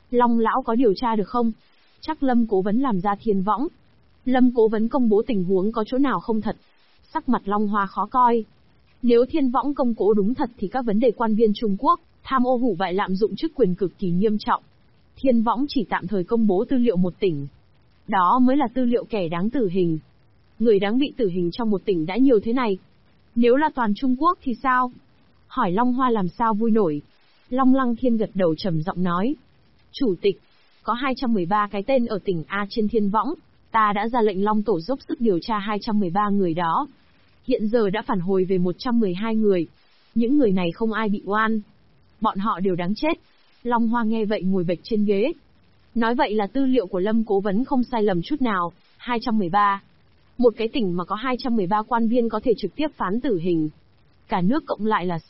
Long lão có điều tra được không? Chắc Lâm Cố Vấn làm ra thiên võng. Lâm Cố Vấn công bố tình huống có chỗ nào không thật? Sắc mặt Long Hoa khó coi. Nếu thiên võng công bố đúng thật thì các vấn đề quan viên Trung Quốc, tham ô hủ bại lạm dụng chức quyền cực kỳ nghiêm trọng. Thiên võng chỉ tạm thời công bố tư liệu một tỉnh. Đó mới là tư liệu kẻ đáng tử hình. Người đáng bị tử hình trong một tỉnh đã nhiều thế này. Nếu là toàn Trung Quốc thì sao? Hỏi Long Hoa làm sao vui nổi. Long Lăng Thiên gật đầu trầm giọng nói. Chủ tịch, có 213 cái tên ở tỉnh A trên thiên võng. Ta đã ra lệnh Long Tổ dốc sức điều tra 213 người đó. Hiện giờ đã phản hồi về 112 người. Những người này không ai bị oan. Bọn họ đều đáng chết. Long Hoa nghe vậy ngồi bệt trên ghế. Nói vậy là tư liệu của Lâm Cố Vấn không sai lầm chút nào. 213. Một cái tỉnh mà có 213 quan viên có thể trực tiếp phán tử hình. Cả nước cộng lại là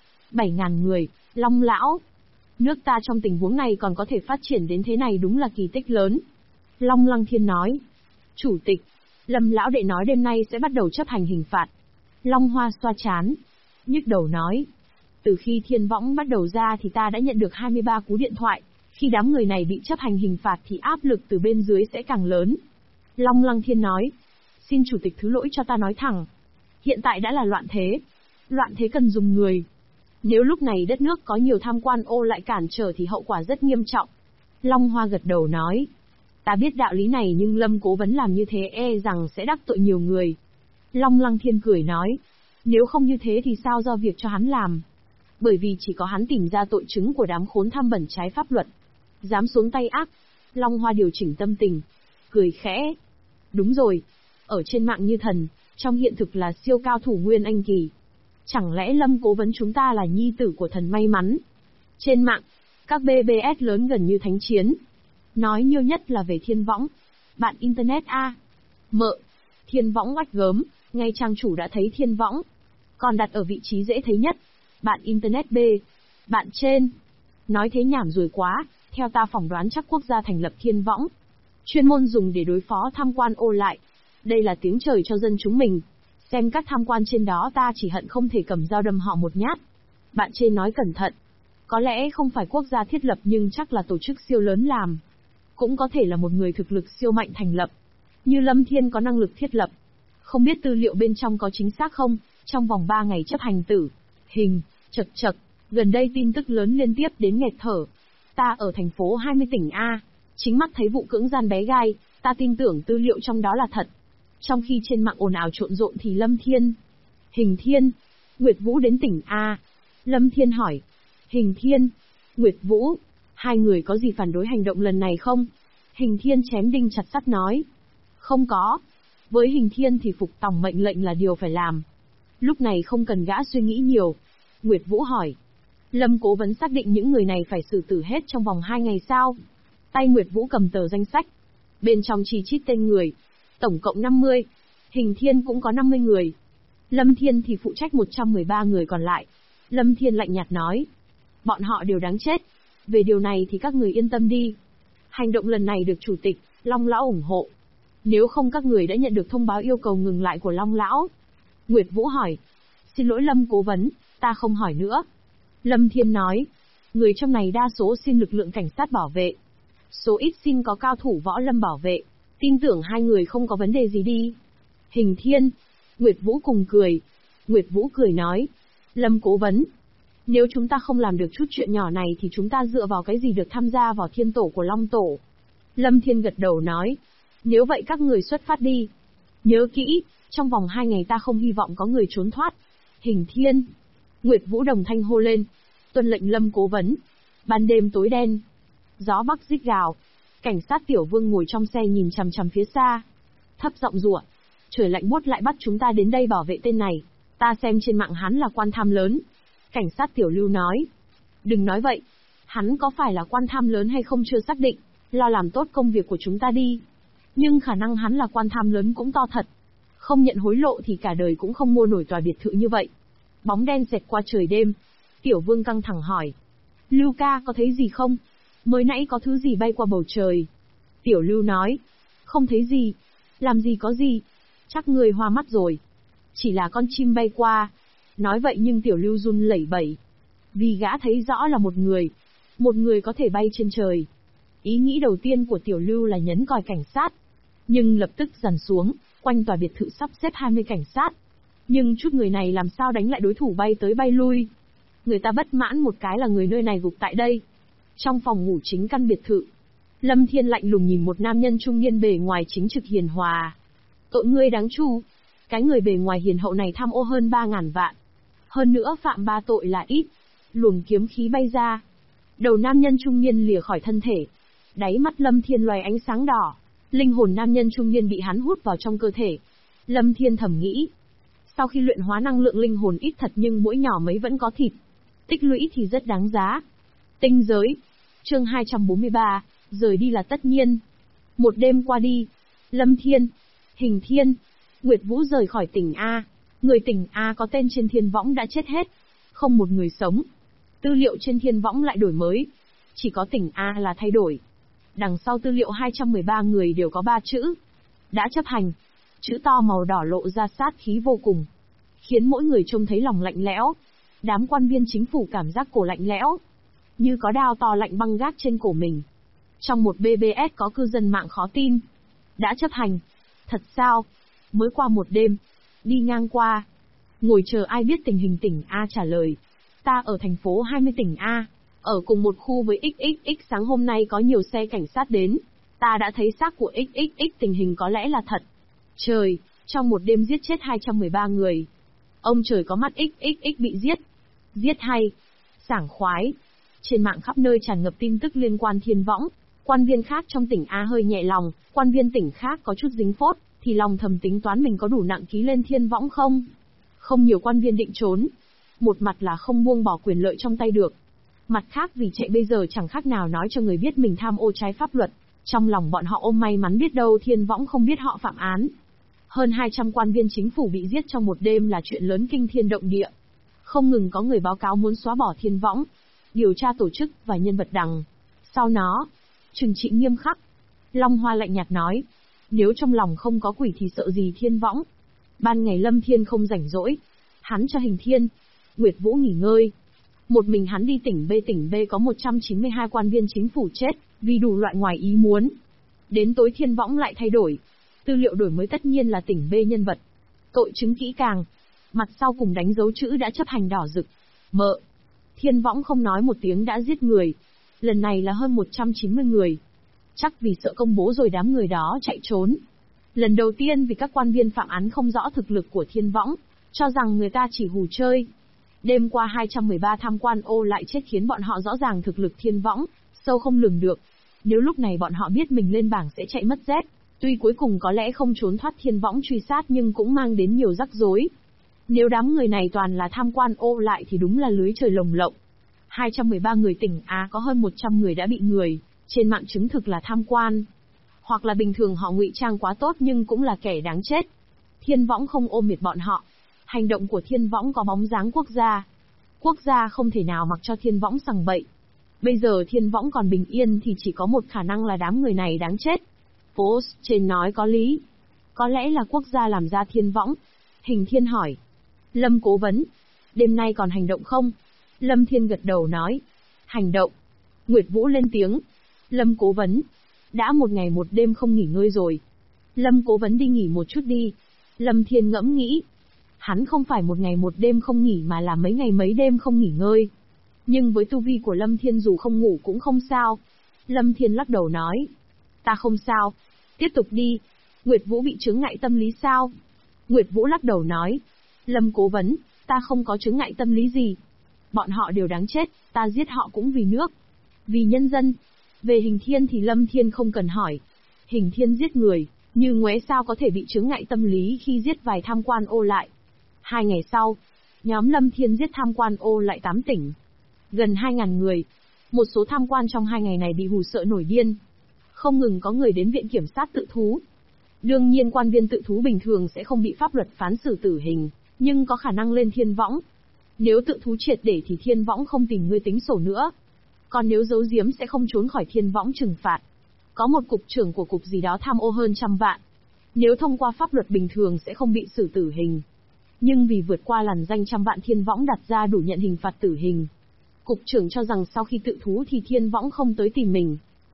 7.000 người. Long lão, nước ta trong tình huống này còn có thể phát triển đến thế này đúng là kỳ tích lớn. Long Lăng Thiên nói. Chủ tịch, Lâm lão đệ nói đêm nay sẽ bắt đầu chấp hành hình phạt. Long Hoa xoa chán, nhức đầu nói. Từ khi thiên võng bắt đầu ra thì ta đã nhận được 23 cú điện thoại. Khi đám người này bị chấp hành hình phạt thì áp lực từ bên dưới sẽ càng lớn. Long Lăng Thiên nói. Xin chủ tịch thứ lỗi cho ta nói thẳng. Hiện tại đã là loạn thế. Loạn thế cần dùng người. Nếu lúc này đất nước có nhiều tham quan ô lại cản trở thì hậu quả rất nghiêm trọng. Long Hoa gật đầu nói. Ta biết đạo lý này nhưng Lâm Cố Vấn làm như thế rằng sẽ đắc tội nhiều người. Long Lăng Thiên cười nói. Nếu không như thế thì sao do việc cho hắn làm. Bởi vì chỉ có hắn tìm ra tội chứng của đám khốn tham bẩn trái pháp luật. Dám xuống tay ác. Long Hoa điều chỉnh tâm tình. Cười khẽ. Đúng rồi. Ở trên mạng như thần, trong hiện thực là siêu cao thủ Nguyên Anh Kỳ. Chẳng lẽ Lâm Cố Vấn chúng ta là nhi tử của thần may mắn? Trên mạng, các BBS lớn gần như thánh chiến. Nói nhiều nhất là về thiên võng. Bạn Internet A. Mợ. Thiên võng oách gớm, ngay trang chủ đã thấy thiên võng. Còn đặt ở vị trí dễ thấy nhất. Bạn Internet B. Bạn trên. Nói thế nhảm rồi quá, theo ta phỏng đoán chắc quốc gia thành lập thiên võng. Chuyên môn dùng để đối phó tham quan ô lại. Đây là tiếng trời cho dân chúng mình. Xem các tham quan trên đó ta chỉ hận không thể cầm dao đâm họ một nhát. Bạn trên nói cẩn thận. Có lẽ không phải quốc gia thiết lập nhưng chắc là tổ chức siêu lớn làm. Cũng có thể là một người thực lực siêu mạnh thành lập. Như Lâm Thiên có năng lực thiết lập. Không biết tư liệu bên trong có chính xác không, trong vòng 3 ngày chấp hành tử hình, chật, gần đây tin tức lớn liên tiếp đến nghẹt thở. Ta ở thành phố 20 tỉnh A, chính mắt thấy vụ cưỡng gian bé gai, ta tin tưởng tư liệu trong đó là thật. Trong khi trên mạng ồn ào trộn rộn thì Lâm Thiên, Hình Thiên, Nguyệt Vũ đến tỉnh A. Lâm Thiên hỏi, Hình Thiên, Nguyệt Vũ, hai người có gì phản đối hành động lần này không? Hình Thiên chém đinh chặt sắt nói, không có. Với Hình Thiên thì phục tòng mệnh lệnh là điều phải làm. Lúc này không cần gã suy nghĩ nhiều. Nguyệt Vũ hỏi, Lâm Cố Vấn xác định những người này phải xử tử hết trong vòng 2 ngày sao? Tay Nguyệt Vũ cầm tờ danh sách. Bên trong chi chít tên người. Tổng cộng 50. Hình Thiên cũng có 50 người. Lâm Thiên thì phụ trách 113 người còn lại. Lâm Thiên lạnh nhạt nói. Bọn họ đều đáng chết. Về điều này thì các người yên tâm đi. Hành động lần này được Chủ tịch, Long Lão ủng hộ. Nếu không các người đã nhận được thông báo yêu cầu ngừng lại của Long Lão. Nguyệt Vũ hỏi. Xin lỗi Lâm Cố Vấn, ta không hỏi nữa. Lâm Thiên nói. Người trong này đa số xin lực lượng cảnh sát bảo vệ. Số ít xin có cao thủ võ lâm bảo vệ. Tin tưởng hai người không có vấn đề gì đi. Hình Thiên, Nguyệt Vũ cùng cười. Nguyệt Vũ cười nói. Lâm Cố Vấn, nếu chúng ta không làm được chút chuyện nhỏ này thì chúng ta dựa vào cái gì được tham gia vào thiên tổ của Long Tổ? Lâm Thiên gật đầu nói. Nếu vậy các người xuất phát đi. Nhớ kỹ, trong vòng 2 ngày ta không hy vọng có người trốn thoát. Hình Thiên, Nguyệt Vũ đồng thanh hô lên. Tuân lệnh Lâm Cố Vấn. Ban đêm tối đen. Gió bắc rít gào. Cảnh sát Tiểu Vương ngồi trong xe nhìn chằm chằm phía xa. Thấp giọng rủa. Trời lạnh buốt lại bắt chúng ta đến đây bảo vệ tên này. Ta xem trên mạng hắn là quan tham lớn. Cảnh sát Tiểu Lưu nói. Đừng nói vậy. Hắn có phải là quan tham lớn hay không chưa xác định. Lo làm tốt công việc của chúng ta đi. Nhưng khả năng hắn là quan tham lớn cũng to thật. Không nhận hối lộ thì cả đời cũng không mua nổi tòa biệt thự như vậy. Bóng đen xẹt qua trời đêm. Tiểu Vương căng thẳng hỏi. Lưu ca có thấy gì không? Mới nãy có thứ gì bay qua bầu trời. Tiểu Lưu nói. Không thấy gì. Làm gì có gì. Chắc người hoa mắt rồi. Chỉ là con chim bay qua. Nói vậy nhưng Tiểu Lưu run lẩy bẩy. Vì gã thấy rõ là một người. Một người có thể bay trên trời. Ý nghĩ đầu tiên của Tiểu Lưu là nhấn còi cảnh sát. Nhưng lập tức dằn xuống, quanh tòa biệt thự sắp xếp 20 cảnh sát. Nhưng chút người này làm sao đánh lại đối thủ bay tới bay lui. Người ta bất mãn một cái là người nơi này gục tại đây. Trong phòng ngủ chính căn biệt thự, Lâm Thiên lạnh lùng nhìn một nam nhân trung niên bề ngoài chính trực hiền hòa. Tội ngươi đáng chu. Cái người bề ngoài hiền hậu này tham ô hơn 3.000 vạn. Hơn nữa phạm 3 tội là ít. Luồng kiếm khí bay ra. Đầu nam nhân trung niên lìa khỏi thân thể. Đáy mắt Lâm Thiên loài ánh sáng đỏ. Linh hồn nam nhân trung niên bị hắn hút vào trong cơ thể. Lâm Thiên thầm nghĩ. Sau khi luyện hóa năng lượng linh hồn ít thật nhưng mỗi nhỏ mấy vẫn có thịt. Tích lũy thì rất đáng giá. Tinh giới. Chương 243, rời đi là tất nhiên. Một đêm qua đi, Lâm Thiên, Hình Thiên, Nguyệt Vũ rời khỏi tỉnh A. Người tỉnh A có tên trên thiên võng đã chết hết. Không một người sống. Tư liệu trên thiên võng lại đổi mới. Chỉ có tỉnh A là thay đổi. Đằng sau tư liệu 213 người đều có 3 chữ. Đã chấp hành. Chữ to màu đỏ lộ ra sát khí vô cùng. Khiến mỗi người trông thấy lòng lạnh lẽo. Đám quan viên chính phủ cảm giác cổ lạnh lẽo. Như có đao to lạnh băng gác trên cổ mình. Trong một BBS có cư dân mạng khó tin. Đã chấp hành. Thật sao? Mới qua một đêm. Đi ngang qua. Ngồi chờ ai biết tình hình tỉnh A trả lời. Ta ở thành phố 20 tỉnh A. Ở cùng một khu với XXX sáng hôm nay có nhiều xe cảnh sát đến. Ta đã thấy xác của XXX tình hình có lẽ là thật. Trời, trong một đêm giết chết 213 người. Ông trời có mắt XXX bị giết. Giết hay. Sảng khoái. Trên mạng khắp nơi tràn ngập tin tức liên quan thiên võng. Quan viên khác trong tỉnh A hơi nhẹ lòng, quan viên tỉnh khác có chút dính phốt, thì lòng thầm tính toán mình có đủ nặng ký lên thiên võng không? Không nhiều quan viên định trốn. Một mặt là không buông bỏ quyền lợi trong tay được. Mặt khác vì chạy bây giờ chẳng khác nào nói cho người biết mình tham ô trái pháp luật. Trong lòng bọn họ ôm may mắn biết đâu thiên võng không biết họ phạm án. Hơn 200 quan viên chính phủ bị giết trong một đêm là chuyện lớn kinh thiên động địa. Không ngừng có người báo cáo muốn xóa bỏ thiên võng, điều tra tổ chức và nhân vật đằng sau nó, trừng trị nghiêm khắc. Long Hoa lạnh nhạt nói, nếu trong lòng không có quỷ thì sợ gì thiên võng. Ban ngày Lâm Thiên không rảnh rỗi, hắn cho Hình Thiên, Nguyệt Vũ nghỉ ngơi. Một mình hắn đi tỉnh B có 192 quan viên chính phủ chết, vì đủ loại ngoài ý muốn. Đến tối thiên võng lại thay đổi. Tư liệu đổi mới tất nhiên là tỉnh B nhân vật. Tội chứng kỹ càng. Mặt sau cùng đánh dấu chữ đã chấp hành đỏ rực. Mợ. Thiên võng không nói một tiếng đã giết người. Lần này là hơn 190 người. Chắc vì sợ công bố rồi đám người đó chạy trốn. Lần đầu tiên vì các quan viên phạm án không rõ thực lực của thiên võng, cho rằng người ta chỉ hù chơi. Đêm qua 213 tham quan ô lại chết khiến bọn họ rõ ràng thực lực thiên võng, sâu không lường được. Nếu lúc này bọn họ biết mình lên bảng sẽ chạy mất dép, tuy cuối cùng có lẽ không trốn thoát thiên võng truy sát nhưng cũng mang đến nhiều rắc rối. Nếu đám người này toàn là tham quan ô lại thì đúng là lưới trời lồng lộng. 213 người tỉnh A có hơn 100 người đã bị người trên mạng chứng thực là tham quan. Hoặc là bình thường họ ngụy trang quá tốt nhưng cũng là kẻ đáng chết. Thiên võng không ôm miệt bọn họ. Hành động của thiên võng có bóng dáng quốc gia. Quốc gia không thể nào mặc cho thiên võng sằng bậy. Bây giờ thiên võng còn bình yên thì chỉ có một khả năng là đám người này đáng chết. Post trên nói có lý. Có lẽ là quốc gia làm ra thiên võng. Hình Thiên hỏi. Lâm cố vấn. Đêm nay còn hành động không? Lâm Thiên gật đầu nói. Hành động. Nguyệt Vũ lên tiếng. Lâm cố vấn. Đã một ngày một đêm không nghỉ ngơi rồi. Lâm cố vấn đi nghỉ một chút đi. Lâm Thiên ngẫm nghĩ. Hắn không phải một ngày một đêm không nghỉ mà là mấy ngày mấy đêm không nghỉ ngơi. Nhưng với tu vi của Lâm Thiên dù không ngủ cũng không sao. Lâm Thiên lắc đầu nói. Ta không sao. Tiếp tục đi. Nguyệt Vũ bị chướng ngại tâm lý sao? Nguyệt Vũ lắc đầu nói. Lâm cố vấn, ta không có chướng ngại tâm lý gì. Bọn họ đều đáng chết, ta giết họ cũng vì nước. Vì nhân dân. Về Hình Thiên thì Lâm Thiên không cần hỏi. Hình Thiên giết người, như ngoé sao có thể bị chướng ngại tâm lý khi giết vài tham quan ô lại. 2 ngày sau, nhóm Lâm Thiên giết tham quan ô lại 8 tỉnh. Gần 2.000 người. Một số tham quan trong 2 ngày này bị hù sợ nổi điên. Không ngừng có người đến viện kiểm sát tự thú. Đương nhiên quan viên tự thú bình thường sẽ không bị pháp luật phán xử tử hình, nhưng có khả năng lên thiên võng. Nếu tự thú triệt để thì thiên võng không tìm ngươi tính sổ nữa. Còn nếu giấu giếm sẽ không trốn khỏi thiên võng trừng phạt. Có một cục trưởng của cục gì đó tham ô hơn 100 vạn. Nếu thông qua pháp luật bình thường sẽ không bị xử tử hình. Nhưng vì vượt qua làn danh 100 vạn thiên võng đặt ra đủ nhận hình phạt tử hình. Cục trưởng cho rằng sau khi tự thú thì thiên võng không tới tìm mình.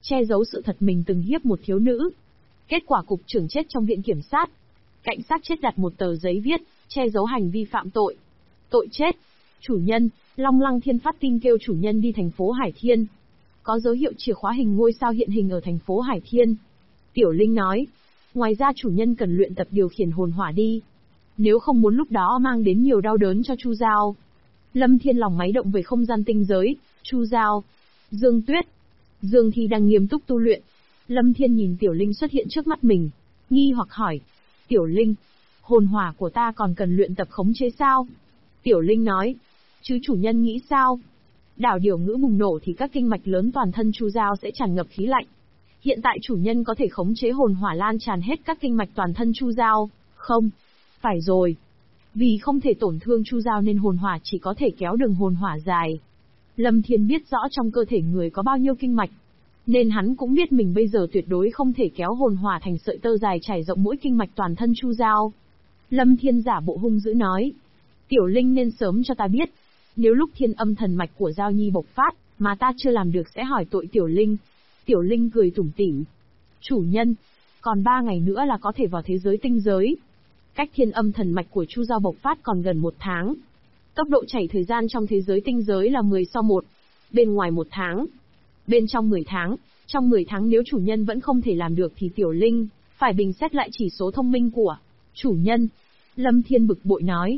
che giấu sự thật mình từng hiếp một thiếu nữ. Kết quả cục trưởng chết trong viện kiểm sát. Cạnh xác chết đặt một tờ giấy viết, che giấu hành vi phạm tội. Tội chết. Chủ nhân, Long Lăng Thiên phát tin kêu chủ nhân đi thành phố Hải Thiên. Có dấu hiệu chìa khóa hình ngôi sao hiện hình ở thành phố Hải Thiên. Tiểu Linh nói. Ngoài ra chủ nhân cần luyện tập điều khiển hồn hỏa đi. Nếu không muốn lúc đó mang đến nhiều đau đớn cho Chu Giao. Lâm Thiên lòng máy động về không gian tinh giới. Chu Giao. Dương Tuyết. Dương Thi đang nghiêm túc tu luyện. Lâm Thiên nhìn Tiểu Linh xuất hiện trước mắt mình. Nghi hoặc hỏi. Tiểu Linh, hồn hỏa của ta còn cần luyện tập khống chế sao? Tiểu Linh nói. Chứ chủ nhân nghĩ sao? Đảo điều ngữ bùng nổ thì các kinh mạch lớn toàn thân Chu Giao sẽ tràn ngập khí lạnh. Hiện tại chủ nhân có thể khống chế hồn hỏa lan tràn hết các kinh mạch toàn thân Chu Giao, không? Phải rồi. Vì không thể tổn thương Chu Giao nên hồn hỏa chỉ có thể kéo đường hồn hỏa dài. Lâm Thiên biết rõ trong cơ thể người có bao nhiêu kinh mạch. Nên hắn cũng biết mình bây giờ tuyệt đối không thể kéo hồn hỏa thành sợi tơ dài trải rộng mỗi kinh mạch toàn thân Chu Giao. Lâm Thiên giả bộ hung dữ nói. Tiểu Linh nên sớm cho ta biết. Nếu lúc thiên âm thần mạch của Giao Nhi bộc phát, mà ta chưa làm được sẽ hỏi tội Tiểu Linh. Tiểu Linh cười tủm tỉm. Chủ nhân, còn 3 ngày nữa là có thể vào thế giới tinh giới. Cách thiên âm thần mạch của Chu Giao bộc phát còn gần 1 tháng. Tốc độ chảy thời gian trong thế giới tinh giới là 10/1. Bên ngoài 1 tháng. Bên trong 10 tháng. Trong 10 tháng nếu chủ nhân vẫn không thể làm được thì Tiểu Linh phải bình xét lại chỉ số thông minh của chủ nhân. Lâm Thiên bực bội nói.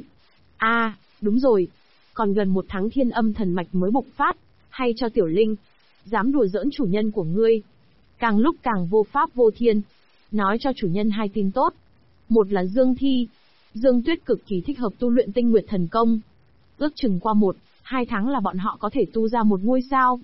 Đúng rồi. Còn gần 1 tháng thiên âm thần mạch mới bộc phát. Hay cho Tiểu Linh. Dám đùa giỡn chủ nhân của ngươi. Càng lúc càng vô pháp vô thiên. Nói cho chủ nhân 2 tin tốt. Một là Dương Thi. Dương Tuyết cực kỳ thích hợp tu luyện tinh nguyệt thần công. Ước chừng qua 1-2 tháng là bọn họ có thể tu ra một ngôi sao.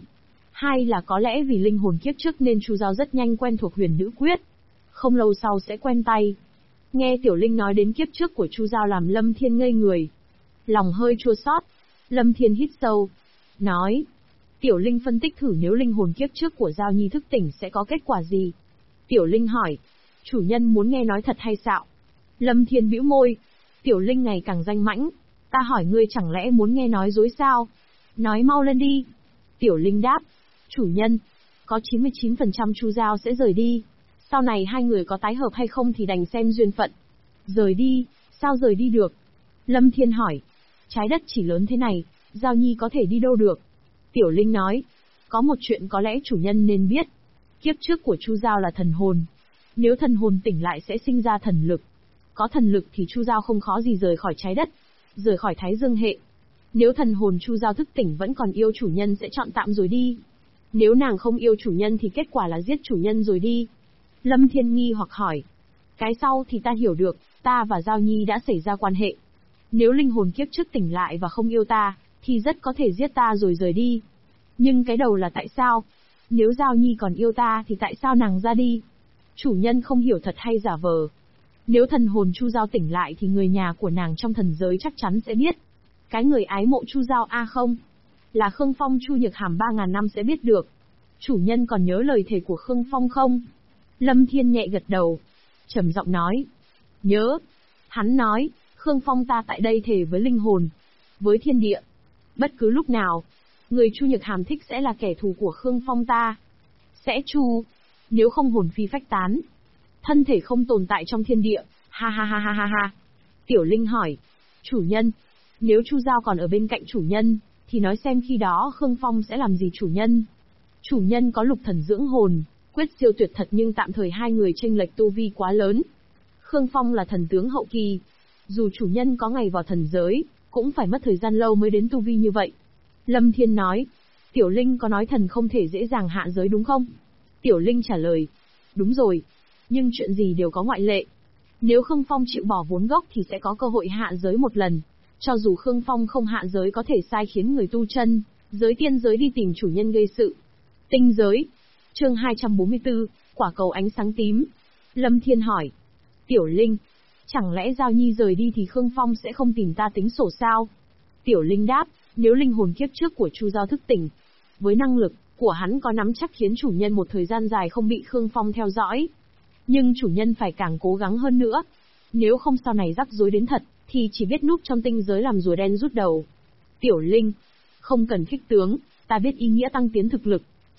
2 là có lẽ vì linh hồn kiếp trước nên Chu Giao rất nhanh quen thuộc huyền nữ quyết. Không lâu sau sẽ quen tay. Nghe Tiểu Linh nói đến kiếp trước của Chu Giao làm Lâm Thiên ngây người. Lòng hơi chua xót. Lâm Thiên hít sâu. Nói. Tiểu Linh phân tích thử nếu linh hồn kiếp trước của Giao Nhi thức tỉnh sẽ có kết quả gì. Tiểu Linh hỏi. Chủ nhân muốn nghe nói thật hay xạo? Lâm Thiên bĩu môi. Tiểu Linh ngày càng danh mãnh. Ta hỏi ngươi chẳng lẽ muốn nghe nói dối sao? Nói mau lên đi. Tiểu Linh đáp. Chủ nhân, có 99% Chu Giao sẽ rời đi. Sau này 2 người có tái hợp hay không thì đành xem duyên phận. Rời đi, sao rời đi được? Lâm Thiên hỏi. Trái đất chỉ lớn thế này, Giao Nhi có thể đi đâu được? Tiểu Linh nói. Có một chuyện có lẽ chủ nhân nên biết. Kiếp trước của Chu Giao là thần hồn. Nếu thần hồn tỉnh lại sẽ sinh ra thần lực. Có thần lực thì Chu Giao không khó gì rời khỏi trái đất, rời khỏi Thái Dương hệ. Nếu thần hồn Chu Giao thức tỉnh vẫn còn yêu chủ nhân sẽ chọn tạm rồi đi. Nếu nàng không yêu chủ nhân thì kết quả là giết chủ nhân rồi đi. Lâm Thiên nghi hoặc hỏi. Cái sau thì ta hiểu được, ta và Giao Nhi đã xảy ra quan hệ. Nếu linh hồn kiếp trước tỉnh lại và không yêu ta, thì rất có thể giết ta rồi rời đi. Nhưng cái đầu là tại sao? Nếu Giao Nhi còn yêu ta thì tại sao nàng ra đi? Chủ nhân không hiểu thật hay giả vờ. Nếu thần hồn Chu Giao tỉnh lại thì người nhà của nàng trong thần giới chắc chắn sẽ biết. Cái người ái mộ Chu Giao không? Là Khương Phong Chu Nhược Hàm 3.000 năm sẽ biết được. Chủ nhân còn nhớ lời thề của Khương Phong không? Lâm Thiên nhẹ gật đầu. Trầm giọng nói. Nhớ. Hắn nói, Khương Phong ta tại đây thề với linh hồn, với thiên địa. Bất cứ lúc nào, người Chu Nhược Hàm thích sẽ là kẻ thù của Khương Phong ta. Sẽ chu, nếu không hồn phi phách tán. Thân thể không tồn tại trong thiên địa, ha ha ha ha ha ha. Tiểu Linh hỏi. Chủ nhân, nếu Chu Giao còn ở bên cạnh chủ nhân, thì nói xem khi đó Khương Phong sẽ làm gì chủ nhân. Chủ nhân có lục thần dưỡng hồn, quyết siêu tuyệt thật nhưng tạm thời 2 người chênh lệch tu vi quá lớn. Khương Phong là thần tướng hậu kỳ. Dù chủ nhân có ngày vào thần giới, cũng phải mất thời gian lâu mới đến tu vi như vậy. Lâm Thiên nói. Tiểu Linh có nói thần không thể dễ dàng hạ giới đúng không? Tiểu Linh trả lời. Đúng rồi. Nhưng chuyện gì đều có ngoại lệ. Nếu Khương Phong chịu bỏ vốn gốc thì sẽ có cơ hội hạ giới một lần. Cho dù Khương Phong không hạ giới có thể sai khiến người tu chân, giới tiên giới đi tìm chủ nhân gây sự. Tinh giới. Chương 244, quả cầu ánh sáng tím. Lâm Thiên hỏi. Tiểu Linh, chẳng lẽ Giao Nhi rời đi thì Khương Phong sẽ không tìm ta tính sổ sao? Tiểu Linh đáp, nếu linh hồn kiếp trước của Chu Giao thức tỉnh, với năng lực của hắn có nắm chắc khiến chủ nhân một thời gian dài không bị Khương Phong theo dõi. Nhưng chủ nhân phải càng cố gắng hơn nữa. Nếu không sau này rắc rối đến thật, thì chỉ biết núp trong tinh giới làm rùa đen rút đầu. Tiểu Linh, không cần khích tướng, ta biết ý nghĩa tăng tiến thực lực.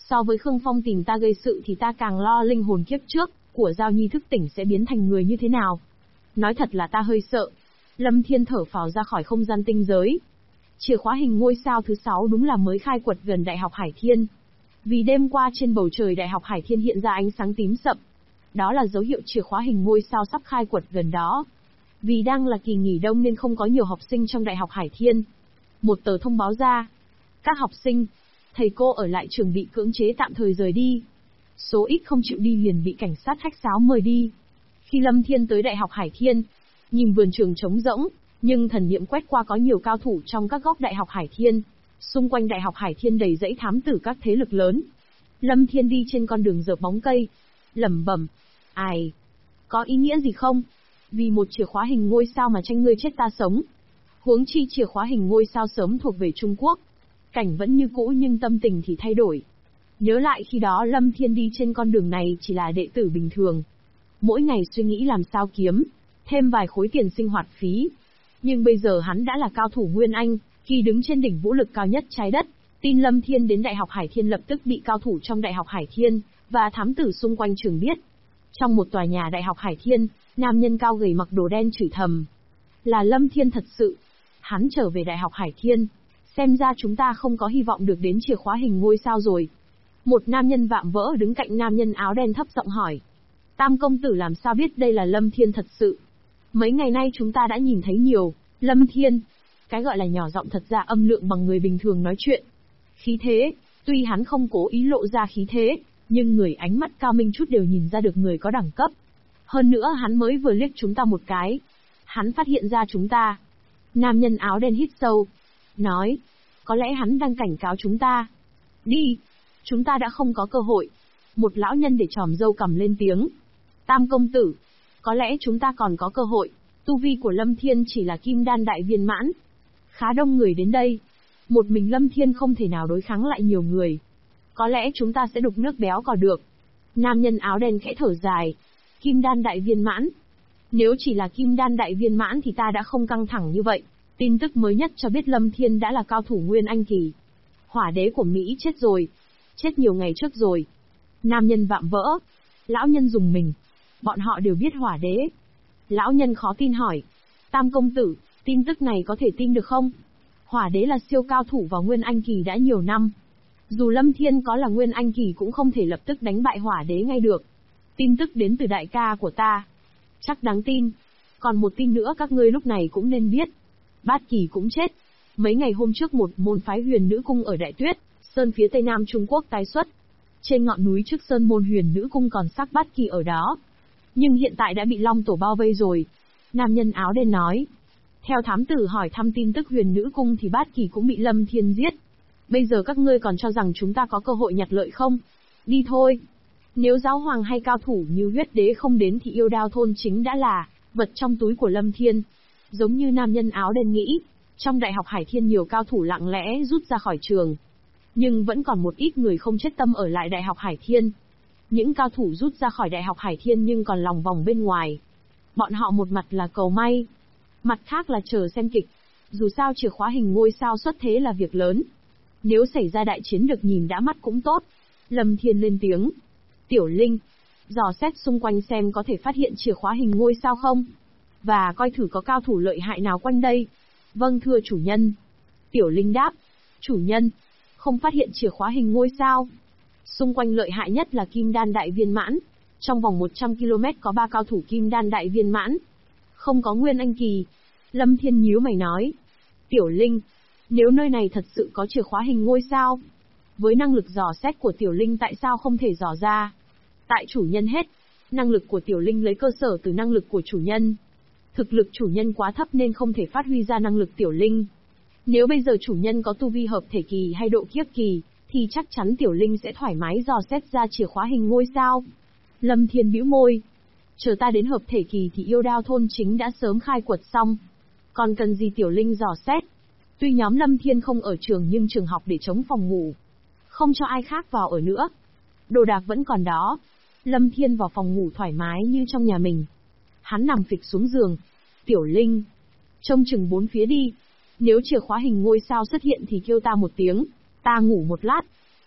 So với Khương Phong tìm ta gây sự thì ta càng lo linh hồn kiếp trước của Giao Nhi thức tỉnh sẽ biến thành người như thế nào. Nói thật là ta hơi sợ. Lâm Thiên thở phào ra khỏi không gian tinh giới. Chìa khóa hình ngôi sao thứ 6 đúng là mới khai quật gần Đại học Hải Thiên. Vì đêm qua trên bầu trời Đại học Hải Thiên hiện ra ánh sáng tím sậm. Đó là dấu hiệu chìa khóa hình ngôi sao sắp khai quật gần đó. Vì đang là kỳ nghỉ đông nên không có nhiều học sinh trong Đại học Hải Thiên. Một tờ thông báo ra. Các học sinh, thầy cô ở lại trường bị cưỡng chế tạm thời rời đi. Số ít không chịu đi liền bị cảnh sát khách sáo mời đi. Khi Lâm Thiên tới Đại học Hải Thiên, nhìn vườn trường trống rỗng, nhưng thần niệm quét qua có nhiều cao thủ trong các góc Đại học Hải Thiên. Xung quanh Đại học Hải Thiên đầy dãy thám tử các thế lực lớn. Lâm Thiên đi trên con đường dợp bóng cây, lẩm bẩm, ai, có ý nghĩa gì không? Vì một chìa khóa hình ngôi sao mà tranh ngươi chết ta sống. Huống chi chìa khóa hình ngôi sao sớm thuộc về Trung Quốc. Cảnh vẫn như cũ nhưng tâm tình thì thay đổi. Nhớ lại khi đó Lâm Thiên đi trên con đường này chỉ là đệ tử bình thường. Mỗi ngày suy nghĩ làm sao kiếm thêm vài khối tiền sinh hoạt phí. Nhưng bây giờ hắn đã là cao thủ Nguyên Anh, khi đứng trên đỉnh vũ lực cao nhất trái đất. Tin Lâm Thiên đến Đại học Hải Thiên lập tức bị cao thủ trong Đại học Hải Thiên và thám tử xung quanh trường biết. Trong một tòa nhà Đại học Hải Thiên, nam nhân cao gầy mặc đồ đen chửi thầm. Là Lâm Thiên thật sự. Hắn trở về Đại học Hải Thiên. Xem ra chúng ta không có hy vọng được đến chìa khóa hình ngôi sao rồi. Một nam nhân vạm vỡ đứng cạnh nam nhân áo đen thấp giọng hỏi. Tam công tử làm sao biết đây là Lâm Thiên thật sự? Mấy ngày nay chúng ta đã nhìn thấy nhiều, Lâm Thiên. Cái gọi là nhỏ giọng thật ra âm lượng bằng người bình thường nói chuyện. Khí thế, tuy hắn không cố ý lộ ra khí thế, nhưng người ánh mắt cao minh chút đều nhìn ra được người có đẳng cấp. Hơn nữa hắn mới vừa liếc chúng ta một cái. Hắn phát hiện ra chúng ta. Nam nhân áo đen hít sâu. Nói, có lẽ hắn đang cảnh cáo chúng ta. Đi, chúng ta đã không có cơ hội. Một lão nhân để tròm râu cầm lên tiếng. Tam công tử, có lẽ chúng ta còn có cơ hội. Tu vi của Lâm Thiên chỉ là kim đan đại viên mãn. Khá đông người đến đây. Một mình Lâm Thiên không thể nào đối kháng lại nhiều người. Có lẽ chúng ta sẽ đục nước béo cò được. Nam nhân áo đen khẽ thở dài. Kim đan đại viên mãn. Nếu chỉ là kim đan đại viên mãn thì ta đã không căng thẳng như vậy. Tin tức mới nhất cho biết Lâm Thiên đã là cao thủ Nguyên Anh kỳ. Hỏa đế của Mỹ chết rồi. Chết nhiều ngày trước rồi. Nam nhân vạm vỡ. Lão nhân dùng mình. Bọn họ đều biết hỏa đế. Lão nhân khó tin hỏi. Tam công tử, tin tức này có thể tin được không? Hỏa đế là siêu cao thủ vào Nguyên Anh kỳ đã nhiều năm. Dù Lâm Thiên có là Nguyên Anh kỳ cũng không thể lập tức đánh bại hỏa đế ngay được. Tin tức đến từ đại ca của ta. Chắc đáng tin. Còn một tin nữa các ngươi lúc này cũng nên biết. Bát Kỳ cũng chết. Mấy ngày hôm trước một môn phái Huyền Nữ Cung ở Đại Tuyết, Sơn phía tây nam Trung Quốc tái xuất. Trên ngọn núi trước Sơn môn Huyền Nữ Cung còn xác Bát Kỳ ở đó. Nhưng hiện tại đã bị Long Tổ bao vây rồi. Nam nhân áo đen nói. Theo thám tử hỏi thăm tin tức Huyền Nữ Cung thì Bát Kỳ cũng bị Lâm Thiên giết. Bây giờ các ngươi còn cho rằng chúng ta có cơ hội nhặt lợi không? Đi thôi. Nếu giáo hoàng hay cao thủ như huyết đế không đến thì yêu đao thôn chính đã là vật trong túi của Lâm Thiên. Giống như nam nhân áo đen nghĩ, trong Đại học Hải Thiên nhiều cao thủ lặng lẽ rút ra khỏi trường. Nhưng vẫn còn một ít người không chết tâm ở lại Đại học Hải Thiên. Những cao thủ rút ra khỏi Đại học Hải Thiên nhưng còn lòng vòng bên ngoài. Bọn họ một mặt là cầu may, mặt khác là chờ xem kịch. Dù sao chìa khóa hình ngôi sao xuất thế là việc lớn. Nếu xảy ra đại chiến được nhìn đã mắt cũng tốt. Lâm Thiên lên tiếng. Tiểu Linh, dò xét xung quanh xem có thể phát hiện chìa khóa hình ngôi sao không? Và coi thử có cao thủ lợi hại nào quanh đây. Vâng thưa chủ nhân. Tiểu Linh đáp. Chủ nhân, không phát hiện chìa khóa hình ngôi sao. Xung quanh lợi hại nhất là Kim Đan đại viên mãn. Trong vòng 100 km có 3 cao thủ Kim Đan đại viên mãn. Không có Nguyên Anh kỳ. Lâm Thiên nhíu mày nói. Tiểu Linh, nếu nơi này thật sự có chìa khóa hình ngôi sao, với năng lực dò xét của Tiểu Linh tại sao không thể dò ra? Tại chủ nhân hết. Năng lực của Tiểu Linh lấy cơ sở từ năng lực của chủ nhân. Thực lực chủ nhân quá thấp nên không thể phát huy ra năng lực Tiểu Linh. Nếu bây giờ chủ nhân có tu vi hợp thể kỳ hay độ kiếp kỳ, thì chắc chắn Tiểu Linh sẽ thoải mái dò xét ra chìa khóa hình ngôi sao. Lâm Thiên bĩu môi. Chờ ta đến hợp thể kỳ thì yêu đao thôn chính đã sớm khai quật xong. Còn cần gì Tiểu Linh dò xét? Tuy nhóm Lâm Thiên không ở trường nhưng trường học để chống phòng ngủ. Không cho ai khác vào ở nữa. Đồ đạc vẫn còn đó. Lâm Thiên vào phòng ngủ thoải mái như trong nhà mình. Hắn nằm phịch xuống giường. Tiểu Linh, trông chừng bốn phía đi. Nếu chìa khóa hình ngôi sao xuất hiện thì kêu ta một tiếng. Ta ngủ một lát.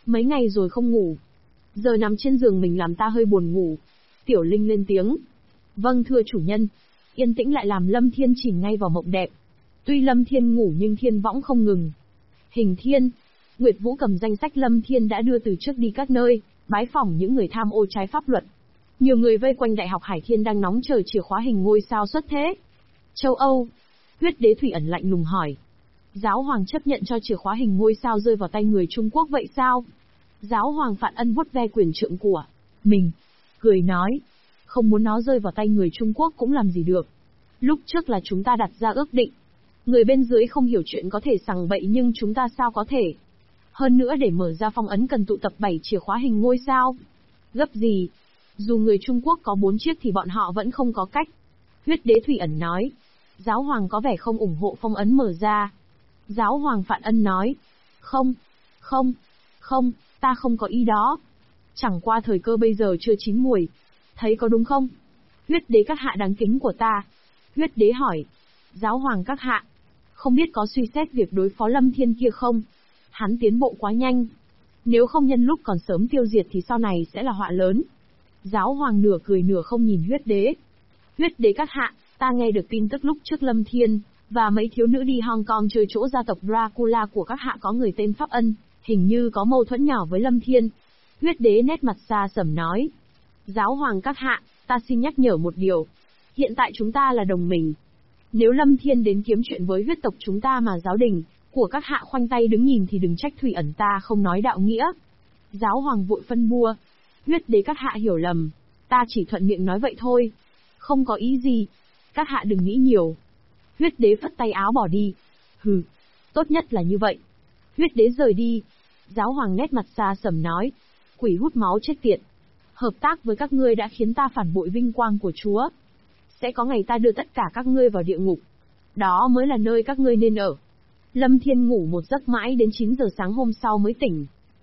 Mấy ngày rồi không ngủ. Giờ nằm trên giường mình làm ta hơi buồn ngủ. Tiểu Linh lên tiếng. Vâng thưa chủ nhân. Yên tĩnh lại làm Lâm Thiên chìm ngay vào mộng đẹp. Tuy Lâm Thiên ngủ nhưng thiên võng không ngừng. Hình Thiên. Nguyệt Vũ cầm danh sách Lâm Thiên đã đưa từ trước đi các nơi, bái phỏng những người tham ô trái pháp luật. Nhiều người vây quanh Đại học Hải Thiên đang nóng chờ chìa khóa hình ngôi sao xuất thế. Châu Âu. Huyết đế Thủy ẩn lạnh lùng hỏi. Giáo hoàng chấp nhận cho chìa khóa hình ngôi sao rơi vào tay người Trung Quốc vậy sao? Giáo hoàng Phạn Ân vuốt ve quyền trượng của mình, cười nói. Không muốn nó rơi vào tay người Trung Quốc cũng làm gì được. Lúc trước là chúng ta đặt ra ước định. Người bên dưới không hiểu chuyện có thể sằng bậy nhưng chúng ta sao có thể. Hơn nữa để mở ra phong ấn cần tụ tập 7 chìa khóa hình ngôi sao. Gấp gì? Dù người Trung Quốc có 4 chiếc thì bọn họ vẫn không có cách. Huyết đế Thủy ẩn nói. Giáo hoàng có vẻ không ủng hộ phong ấn mở ra. Giáo hoàng Phạn Ân nói. Không, ta không có ý đó. Chẳng qua thời cơ bây giờ chưa chín muồi. Thấy có đúng không? Huyết đế các hạ đáng kính của ta. Huyết đế hỏi. Giáo hoàng các hạ. Không biết có suy xét việc đối phó Lâm Thiên kia không? Hắn tiến bộ quá nhanh. Nếu không nhân lúc còn sớm tiêu diệt thì sau này sẽ là họa lớn. Giáo hoàng nửa cười nửa không nhìn huyết đế. Huyết đế các hạ, ta nghe được tin tức lúc trước Lâm Thiên và mấy thiếu nữ đi Hong Kong chơi chỗ gia tộc Dracula của các hạ có người tên Pháp Ân, hình như có mâu thuẫn nhỏ với Lâm Thiên. Huyết đế nét mặt xa sầm nói. Giáo hoàng các hạ, ta xin nhắc nhở một điều. Hiện tại chúng ta là đồng minh. Nếu Lâm Thiên đến kiếm chuyện với huyết tộc chúng ta mà giáo đình của các hạ khoanh tay đứng nhìn thì đừng trách Thủy ẩn ta không nói đạo nghĩa. Giáo hoàng vội phân bua. Huyết đế các hạ hiểu lầm. Ta chỉ thuận miệng nói vậy thôi. Không có ý gì. Các hạ đừng nghĩ nhiều. Huyết đế phất tay áo bỏ đi. Hừ, tốt nhất là như vậy. Huyết đế rời đi. Giáo hoàng nét mặt xa sầm nói. Quỷ hút máu chết tiệt. Hợp tác với các ngươi đã khiến ta phản bội vinh quang của Chúa. Sẽ có ngày ta đưa tất cả các ngươi vào địa ngục. Đó mới là nơi các ngươi nên ở. Lâm Thiên ngủ một giấc mãi đến 9 giờ sáng hôm sau mới tỉnh.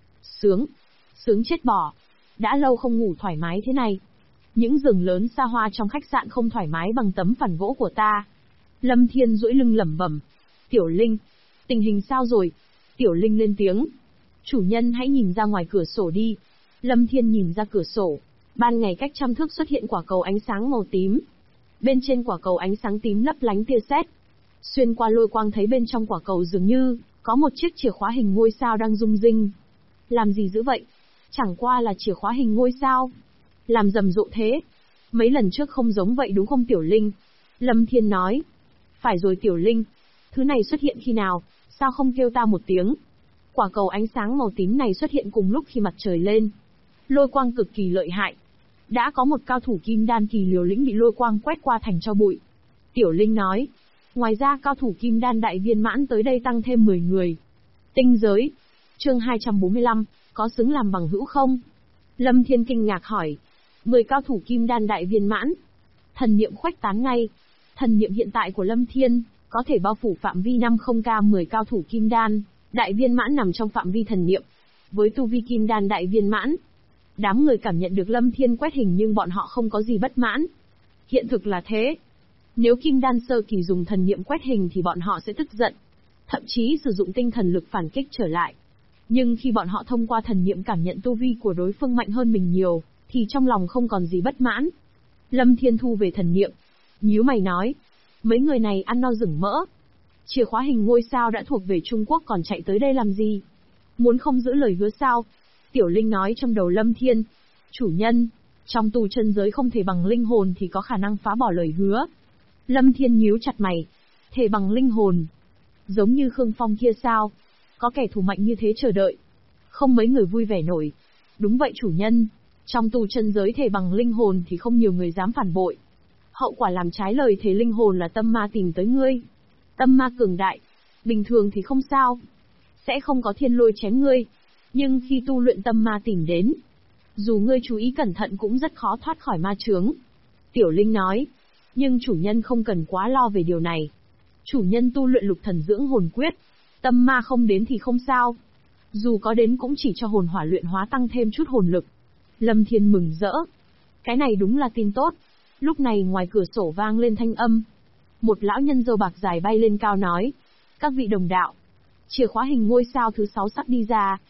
Sướng chết bỏ. Đã lâu không ngủ thoải mái thế này. Những giường lớn xa hoa trong khách sạn không thoải mái bằng tấm phản gỗ của ta. Lâm Thiên duỗi lưng lẩm bẩm. Tiểu Linh, tình hình sao rồi? Tiểu Linh lên tiếng. Chủ nhân hãy nhìn ra ngoài cửa sổ đi. Lâm Thiên nhìn ra cửa sổ. Ban ngày cách trăm thước xuất hiện quả cầu ánh sáng màu tím. Bên trên quả cầu ánh sáng tím lấp lánh tia sét. Xuyên qua lôi quang thấy bên trong quả cầu dường như có một chiếc chìa khóa hình ngôi sao đang rung rinh. Làm gì dữ vậy? Chẳng qua là chìa khóa hình ngôi sao. Làm rầm rộ thế. Mấy lần trước không giống vậy đúng không Tiểu Linh? Lâm Thiên nói. Phải rồi Tiểu Linh. Thứ này xuất hiện khi nào? Sao không kêu ta một tiếng? Quả cầu ánh sáng màu tím này xuất hiện cùng lúc khi mặt trời lên. Lôi quang cực kỳ lợi hại. Đã có một cao thủ kim đan kỳ liều lĩnh bị lôi quang quét qua thành tro bụi. Tiểu Linh nói. Ngoài ra cao thủ kim đan đại viên mãn tới đây tăng thêm 10 người. Tinh giới. Chương 245, có xứng làm bằng hữu không? Lâm Thiên kinh ngạc hỏi. 10 cao thủ kim đan đại viên mãn. Thần niệm khuếch tán ngay. Thần niệm hiện tại của Lâm Thiên có thể bao phủ phạm vi 50k 10 cao thủ kim đan đại viên mãn nằm trong phạm vi thần niệm. Với tu vi kim đan đại viên mãn, đám người cảm nhận được Lâm Thiên quét hình nhưng bọn họ không có gì bất mãn. Hiện thực là thế. Nếu kim đan sơ kỳ dùng thần niệm quét hình thì bọn họ sẽ tức giận, thậm chí sử dụng tinh thần lực phản kích trở lại. Nhưng khi bọn họ thông qua thần niệm cảm nhận tu vi của đối phương mạnh hơn mình nhiều, thì trong lòng không còn gì bất mãn. Lâm Thiên thu về thần niệm, nhíu mày nói, mấy người này ăn no rừng mỡ. Chìa khóa hình ngôi sao đã thuộc về Trung Quốc còn chạy tới đây làm gì? Muốn không giữ lời hứa sao? Tiểu Linh nói trong đầu Lâm Thiên. Chủ nhân, trong tu chân giới không thể bằng linh hồn thì có khả năng phá bỏ lời hứa. Lâm Thiên nhíu chặt mày. Thể bằng linh hồn. Giống như Khương Phong kia sao? Có kẻ thù mạnh như thế chờ đợi. Không mấy người vui vẻ nổi. Đúng vậy chủ nhân. Trong tu chân giới thể bằng linh hồn thì không nhiều người dám phản bội. Hậu quả làm trái lời thể linh hồn là tâm ma tìm tới ngươi. Tâm ma cường đại. Bình thường thì không sao. Sẽ không có thiên lôi chém ngươi. Nhưng khi tu luyện tâm ma tìm đến, dù ngươi chú ý cẩn thận cũng rất khó thoát khỏi ma chướng. Tiểu Linh nói. Nhưng chủ nhân không cần quá lo về điều này. Chủ nhân tu luyện lục thần dưỡng hồn quyết. Tâm ma không đến thì không sao. Dù có đến cũng chỉ cho hồn hỏa luyện hóa tăng thêm chút hồn lực. Lâm Thiên mừng rỡ. Cái này đúng là tin tốt. Lúc này ngoài cửa sổ vang lên thanh âm. Một lão nhân râu bạc dài bay lên cao nói. Các vị đồng đạo. Chìa khóa hình ngôi sao thứ 6 sắp đi ra.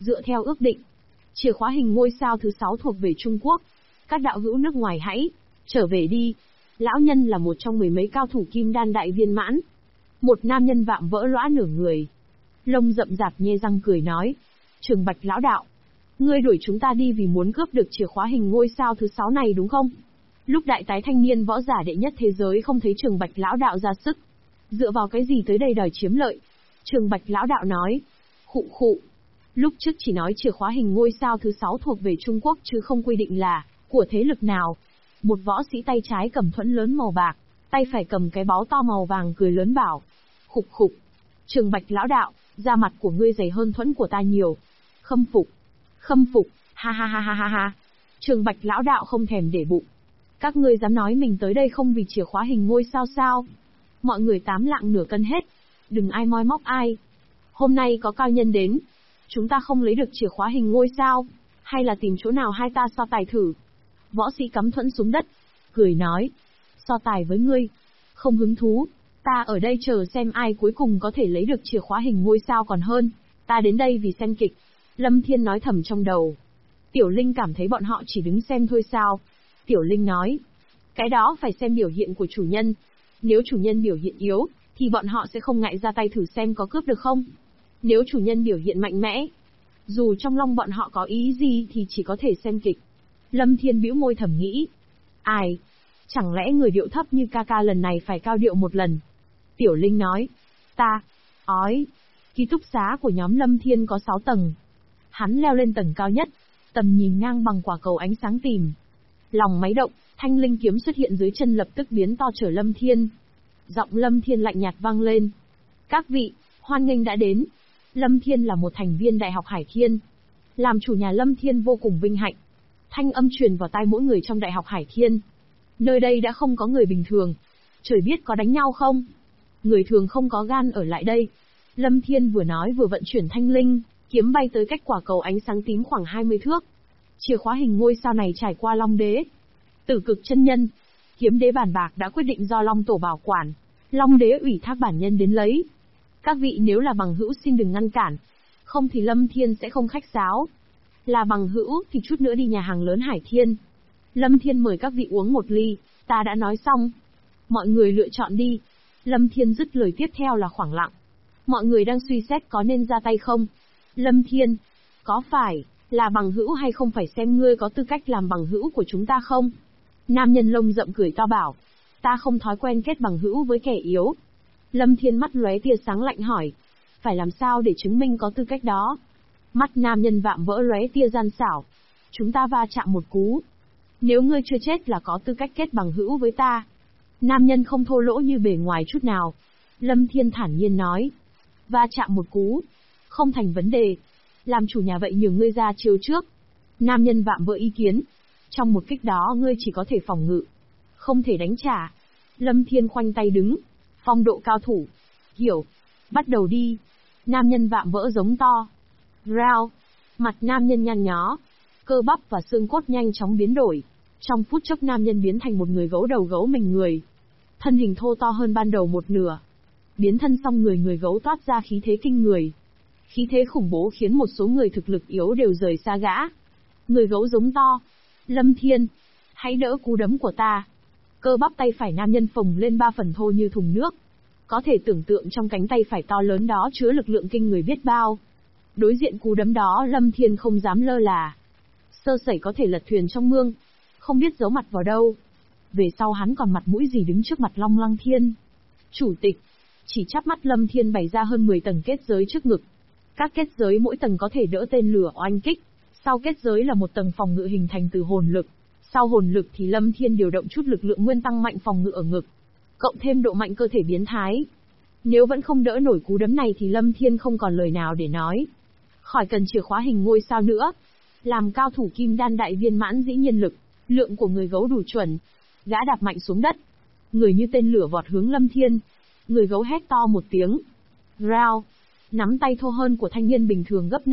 Dựa theo ước định, chìa khóa hình ngôi sao thứ 6 thuộc về Trung Quốc. Các đạo hữu nước ngoài hãy trở về đi. Lão nhân là một trong mười mấy cao thủ kim đan đại viên mãn. Một nam nhân vạm vỡ lõa nửa người, lông rậm rạp nhe răng cười nói. Trường Bạch lão đạo, ngươi đuổi chúng ta đi vì muốn cướp được chìa khóa hình ngôi sao thứ 6 này đúng không? Lúc đại tái thanh niên võ giả đệ nhất thế giới không thấy Trường Bạch lão đạo ra sức. Dựa vào cái gì tới đây đòi chiếm lợi? Trường Bạch lão đạo nói. Khụ khụ. Lúc trước chỉ nói chìa khóa hình ngôi sao thứ 6 thuộc về Trung Quốc chứ không quy định là của thế lực nào. Một võ sĩ tay trái cầm thuẫn lớn màu bạc, tay phải cầm cái báu to màu vàng cười lớn bảo. Khục khục. Trường Bạch lão đạo, da mặt của ngươi dày hơn thuẫn của ta nhiều. Khâm phục. Khâm phục, ha ha ha ha ha ha. Trường Bạch lão đạo không thèm để bụng. Các ngươi dám nói mình tới đây không vì chìa khóa hình ngôi sao sao? Mọi người tám lạng nửa cân hết. Đừng ai moi móc ai. Hôm nay có cao nhân đến. Chúng ta không lấy được chìa khóa hình ngôi sao? Hay là tìm chỗ nào hai ta so tài thử? Võ sĩ cắm thuẫn xuống đất, cười nói. So tài với ngươi. Không hứng thú. Ta ở đây chờ xem ai cuối cùng có thể lấy được chìa khóa hình ngôi sao còn hơn. Ta đến đây vì xem kịch. Lâm Thiên nói thầm trong đầu. Tiểu Linh cảm thấy bọn họ chỉ đứng xem thôi sao? Tiểu Linh nói. Cái đó phải xem biểu hiện của chủ nhân. Nếu chủ nhân biểu hiện yếu, thì bọn họ sẽ không ngại ra tay thử xem có cướp được không. Nếu chủ nhân biểu hiện mạnh mẽ, dù trong lòng bọn họ có ý gì thì chỉ có thể xem kịch. Lâm Thiên bĩu môi thầm nghĩ. Ai? Chẳng lẽ người điệu thấp như ca ca lần này phải cao điệu một lần? Tiểu Linh nói. Ta. Ói. Ký túc xá của nhóm Lâm Thiên có 6 tầng. Hắn leo lên tầng cao nhất, tầm nhìn ngang bằng quả cầu ánh sáng tìm. Lòng máy động, thanh linh kiếm xuất hiện dưới chân lập tức biến to trở Lâm Thiên. Giọng Lâm Thiên lạnh nhạt vang lên. Các vị, hoan nghênh đã đến. Lâm Thiên là một thành viên Đại học Hải Thiên. Làm chủ nhà Lâm Thiên vô cùng vinh hạnh. Thanh âm truyền vào tai mỗi người trong Đại học Hải Thiên. Nơi đây đã không có người bình thường. Trời biết có đánh nhau không? Người thường không có gan ở lại đây. Lâm Thiên vừa nói vừa vận chuyển thanh linh, kiếm bay tới cách quả cầu ánh sáng tím khoảng 20 thước. Chìa khóa hình ngôi sao này trải qua Long Đế, Tử Cực chân nhân, Kiếm Đế bản bạc đã quyết định do Long Tổ bảo quản. Long Đế ủy thác bản nhân đến lấy. Các vị nếu là bằng hữu xin đừng ngăn cản, không thì Lâm Thiên sẽ không khách sáo. Là bằng hữu thì chút nữa đi nhà hàng lớn Hải Thiên. Lâm Thiên mời các vị uống một ly, ta đã nói xong. Mọi người lựa chọn đi. Lâm Thiên dứt lời tiếp theo là khoảng lặng. Mọi người đang suy xét có nên ra tay không. Lâm Thiên, có phải là bằng hữu hay không phải xem ngươi có tư cách làm bằng hữu của chúng ta không? Nam nhân lông rậm cười to bảo. Ta không thói quen kết bằng hữu với kẻ yếu. Lâm Thiên mắt lóe tia sáng lạnh hỏi. Phải làm sao để chứng minh có tư cách đó? Mắt nam nhân vạm vỡ lóe tia gian xảo. Chúng ta va chạm một cú. Nếu ngươi chưa chết là có tư cách kết bằng hữu với ta. Nam nhân không thô lỗ như bề ngoài chút nào. Lâm Thiên thản nhiên nói. Va chạm một cú. Không thành vấn đề. Làm chủ nhà vậy nhường ngươi ra chiêu trước. Nam nhân vạm vỡ ý kiến. Trong một kích đó ngươi chỉ có thể phòng ngự, không thể đánh trả. Lâm Thiên khoanh tay đứng. Phong độ cao thủ. Hiểu. Bắt đầu đi. Nam nhân vạm vỡ giống to. Rao. Mặt nam nhân nhăn nhó. Cơ bắp và xương cốt nhanh chóng biến đổi. Trong phút chốc nam nhân biến thành một người gấu đầu gấu mình người. Thân hình thô to hơn ban đầu một nửa. Biến thân xong người gấu toát ra khí thế kinh người. Khí thế khủng bố khiến một số người thực lực yếu đều rời xa gã. Người gấu giống to. Lâm Thiên, hãy đỡ cú đấm của ta. Cơ bắp tay phải nam nhân phồng lên 3 phần thô như thùng nước. Có thể tưởng tượng trong cánh tay phải to lớn đó chứa lực lượng kinh người biết bao. Đối diện cú đấm đó Lâm Thiên không dám lơ là. Sơ sẩy có thể lật thuyền trong mương. Không biết giấu mặt vào đâu. Về sau hắn còn mặt mũi gì đứng trước mặt Long Lăng Thiên. Chủ tịch. Chỉ chắp mắt Lâm Thiên bày ra hơn 10 tầng kết giới trước ngực. Các kết giới mỗi tầng có thể đỡ tên lửa oanh kích. Sau kết giới là một tầng phòng ngự hình thành từ hồn lực. Sau hồn lực thì Lâm Thiên điều động chút lực lượng nguyên tăng mạnh phòng ngự ở ngực. Cộng thêm độ mạnh cơ thể biến thái. Nếu vẫn không đỡ nổi cú đấm này thì Lâm Thiên không còn lời nào để nói. Khỏi cần chìa khóa hình ngôi sao nữa. Làm cao thủ kim đan đại viên mãn dĩ nhiên lực, lượng của người gấu đủ chuẩn. Gã đạp mạnh xuống đất. Người như tên lửa vọt hướng Lâm Thiên. Người gấu hét to một tiếng. Rao. Nắm tay thô hơn của thanh niên bình thường gấp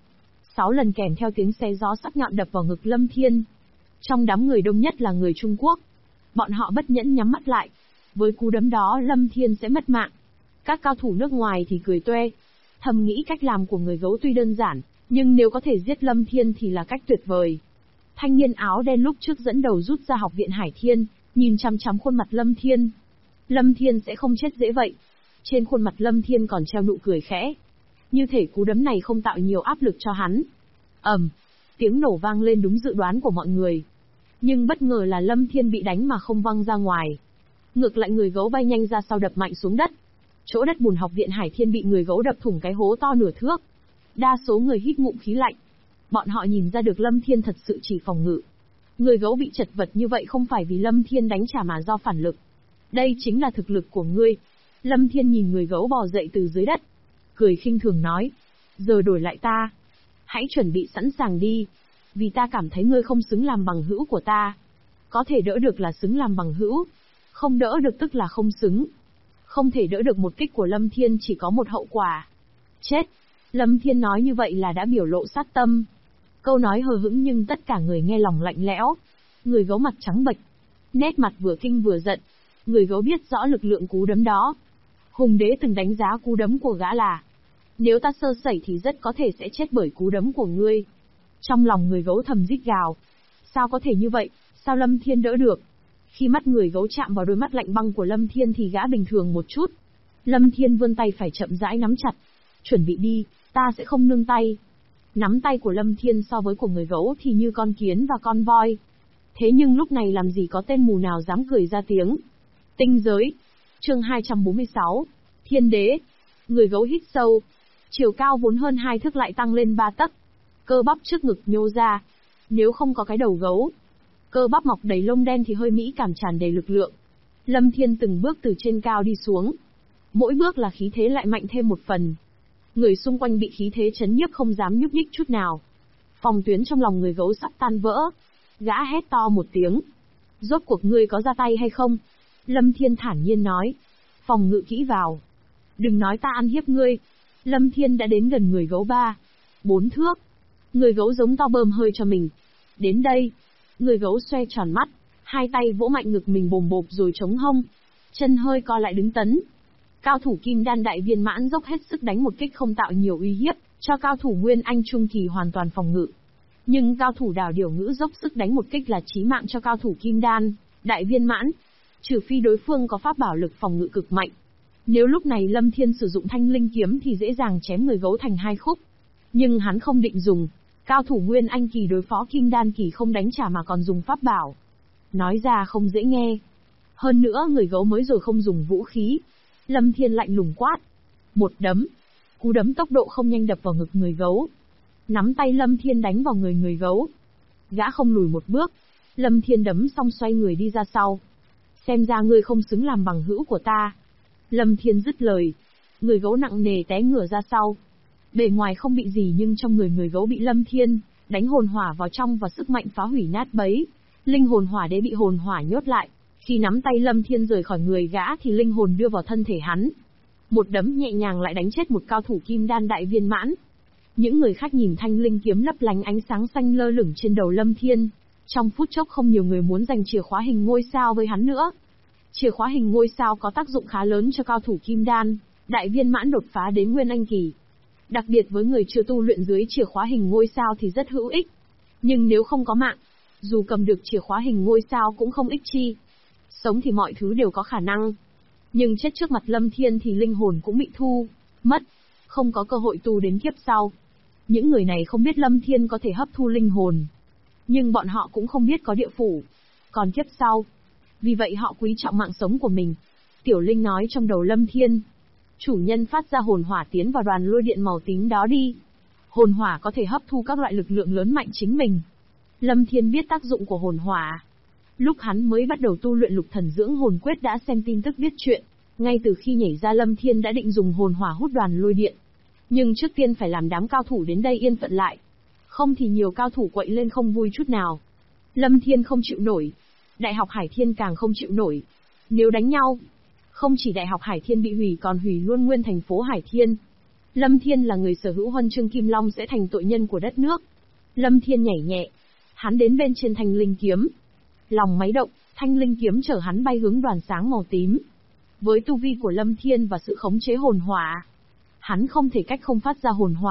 6 lần kèm theo tiếng xé gió sắc nhọn đập vào ngực Lâm Thiên. Trong đám người đông nhất là người Trung Quốc. Bọn họ bất nhẫn nhắm mắt lại. Với cú đấm đó Lâm Thiên sẽ mất mạng. Các cao thủ nước ngoài thì cười toe. Thầm nghĩ cách làm của người gấu tuy đơn giản, Nhưng nếu có thể giết Lâm Thiên thì là cách tuyệt vời. Thanh niên áo đen lúc trước dẫn đầu rút ra học viện Hải Thiên, nhìn chằm chằm khuôn mặt Lâm Thiên. Lâm Thiên sẽ không chết dễ vậy. Trên khuôn mặt Lâm Thiên còn treo nụ cười khẽ. Như thể cú đấm này không tạo nhiều áp lực cho hắn. Tiếng nổ vang lên đúng dự đoán của mọi người. Nhưng bất ngờ là Lâm Thiên bị đánh mà không văng ra ngoài. Ngược lại người gấu bay nhanh ra sau đập mạnh xuống đất. Chỗ đất bùn học viện Hải Thiên bị người gấu đập thủng cái hố to nửa thước. Đa số người hít ngụm khí lạnh. Bọn họ nhìn ra được Lâm Thiên thật sự chỉ phòng ngự. Người gấu bị chật vật như vậy không phải vì Lâm Thiên đánh trả mà do phản lực. Đây chính là thực lực của ngươi. Lâm Thiên nhìn người gấu bò dậy từ dưới đất. Cười khinh thường nói. Giờ đổi lại ta. Hãy chuẩn bị sẵn sàng đi. Vì ta cảm thấy ngươi không xứng làm bằng hữu của ta. Có thể đỡ được là xứng làm bằng hữu. Không đỡ được tức là không xứng. Không thể đỡ được một kích của Lâm Thiên chỉ có một hậu quả. Chết. Lâm Thiên nói như vậy là đã biểu lộ sát tâm. Câu nói hờ hững nhưng tất cả người nghe lòng lạnh lẽo. Người gấu mặt trắng bệch. Nét mặt vừa kinh vừa giận. Người gấu biết rõ lực lượng cú đấm đó. Hùng đế từng đánh giá cú đấm của gã là: nếu ta sơ sẩy thì rất có thể sẽ chết bởi cú đấm của ngươi. Trong lòng người gấu thầm rít gào. Sao có thể như vậy, sao Lâm Thiên đỡ được? Khi mắt người gấu chạm vào đôi mắt lạnh băng của Lâm Thiên thì gã bình thường một chút. Lâm Thiên vươn tay phải chậm rãi nắm chặt. Chuẩn bị đi, ta sẽ không nương tay. Nắm tay của Lâm Thiên so với của người gấu thì như con kiến và con voi. Thế nhưng lúc này làm gì có tên mù nào dám cười ra tiếng. Tinh giới. Chương 246. Thiên đế. Người gấu hít sâu. Chiều cao vốn hơn 2 thước lại tăng lên 3 tấc. Cơ bắp trước ngực nhô ra. Nếu không có cái đầu gấu, cơ bắp mọc đầy lông đen thì hơi mỹ cảm tràn đầy lực lượng. Lâm Thiên từng bước từ trên cao đi xuống. Mỗi bước là khí thế lại mạnh thêm một phần. Người xung quanh bị khí thế chấn nhiếp không dám nhúc nhích chút nào. Phòng tuyến trong lòng người gấu sắp tan vỡ. Gã hét to một tiếng. Rốt cuộc ngươi có ra tay hay không? Lâm Thiên thản nhiên nói. Phòng ngự kỹ vào. Đừng nói ta ăn hiếp ngươi. Lâm Thiên đã đến gần người gấu 3-4 thước. Người gấu giống to bơm hơi cho mình. Đến đây. Người gấu xoay tròn mắt. Hai tay vỗ mạnh ngực mình bồm bộp rồi chống hông. Chân hơi co lại đứng tấn. Cao thủ kim đan đại viên mãn dốc hết sức đánh một kích không tạo nhiều uy hiếp, cho cao thủ nguyên anh trung kỳ hoàn toàn phòng ngự. Nhưng cao thủ đào điểu ngữ dốc sức đánh một kích là chí mạng cho cao thủ kim đan đại viên mãn. Trừ phi đối phương có pháp bảo lực phòng ngự cực mạnh. Nếu lúc này Lâm Thiên sử dụng thanh linh kiếm thì dễ dàng chém người gấu thành hai khúc. Nhưng hắn không định dùng. Cao thủ nguyên anh kỳ đối phó kim đan kỳ không đánh trả mà còn dùng pháp bảo. Nói ra không dễ nghe. Hơn nữa người gấu mới rồi không dùng vũ khí. Lâm Thiên lạnh lùng quát. Một đấm. Cú đấm tốc độ không nhanh đập vào ngực người gấu. Nắm tay Lâm Thiên đánh vào người gấu. Gã không lùi một bước. Lâm Thiên đấm xong xoay người đi ra sau. Xem ra ngươi không xứng làm bằng hữu của ta. Lâm Thiên dứt lời. Người gấu nặng nề té ngửa ra sau. Bề ngoài không bị gì nhưng trong người gấu bị Lâm Thiên đánh hồn hỏa vào trong và sức mạnh phá hủy nát bấy. Linh hồn hỏa đế bị hồn hỏa nhốt lại. Khi nắm tay Lâm Thiên rời khỏi người gã thì linh hồn đưa vào thân thể hắn. Một đấm nhẹ nhàng lại đánh chết một cao thủ kim đan đại viên mãn. Những người khác nhìn thanh linh kiếm lấp lánh ánh sáng xanh lơ lửng trên đầu Lâm Thiên. Trong phút chốc không nhiều người muốn giành chìa khóa hình ngôi sao với hắn nữa. Chìa khóa hình ngôi sao có tác dụng khá lớn cho cao thủ kim đan đại viên mãn đột phá đến nguyên anh kỳ. Đặc biệt với người chưa tu luyện dưới chìa khóa hình ngôi sao thì rất hữu ích. Nhưng nếu không có mạng, dù cầm được chìa khóa hình ngôi sao cũng không ích chi. Sống thì mọi thứ đều có khả năng. Nhưng chết trước mặt Lâm Thiên thì linh hồn cũng bị thu mất, không có cơ hội tu đến kiếp sau. Những người này không biết Lâm Thiên có thể hấp thu linh hồn. Nhưng bọn họ cũng không biết có địa phủ, còn kiếp sau. Vì vậy họ quý trọng mạng sống của mình. Tiểu Linh nói trong đầu Lâm Thiên. Chủ nhân phát ra hồn hỏa tiến vào đoàn lôi điện màu tím đó đi. Hồn hỏa có thể hấp thu các loại lực lượng lớn mạnh chính mình. Lâm Thiên biết tác dụng của hồn hỏa. Lúc hắn mới bắt đầu tu luyện lục thần dưỡng hồn quyết đã xem tin tức viết chuyện. Ngay từ khi nhảy ra Lâm Thiên đã định dùng hồn hỏa hút đoàn lôi điện. Nhưng trước tiên phải làm đám cao thủ đến đây yên phận lại. Không thì nhiều cao thủ quậy lên không vui chút nào. Lâm Thiên không chịu nổi. Đại học Hải Thiên càng không chịu nổi. Nếu đánh nhau, không chỉ Đại học Hải Thiên bị hủy còn hủy luôn nguyên thành phố Hải Thiên. Lâm Thiên là người sở hữu huân chương Kim Long sẽ thành tội nhân của đất nước. Lâm Thiên nhảy nhẹ. Hắn đến bên trên thanh linh kiếm. Lòng máy động, thanh linh kiếm chở hắn bay hướng đoàn sáng màu tím. Với tu vi của Lâm Thiên và sự khống chế hồn hỏa, hắn không thể cách không phát ra hồn hỏa.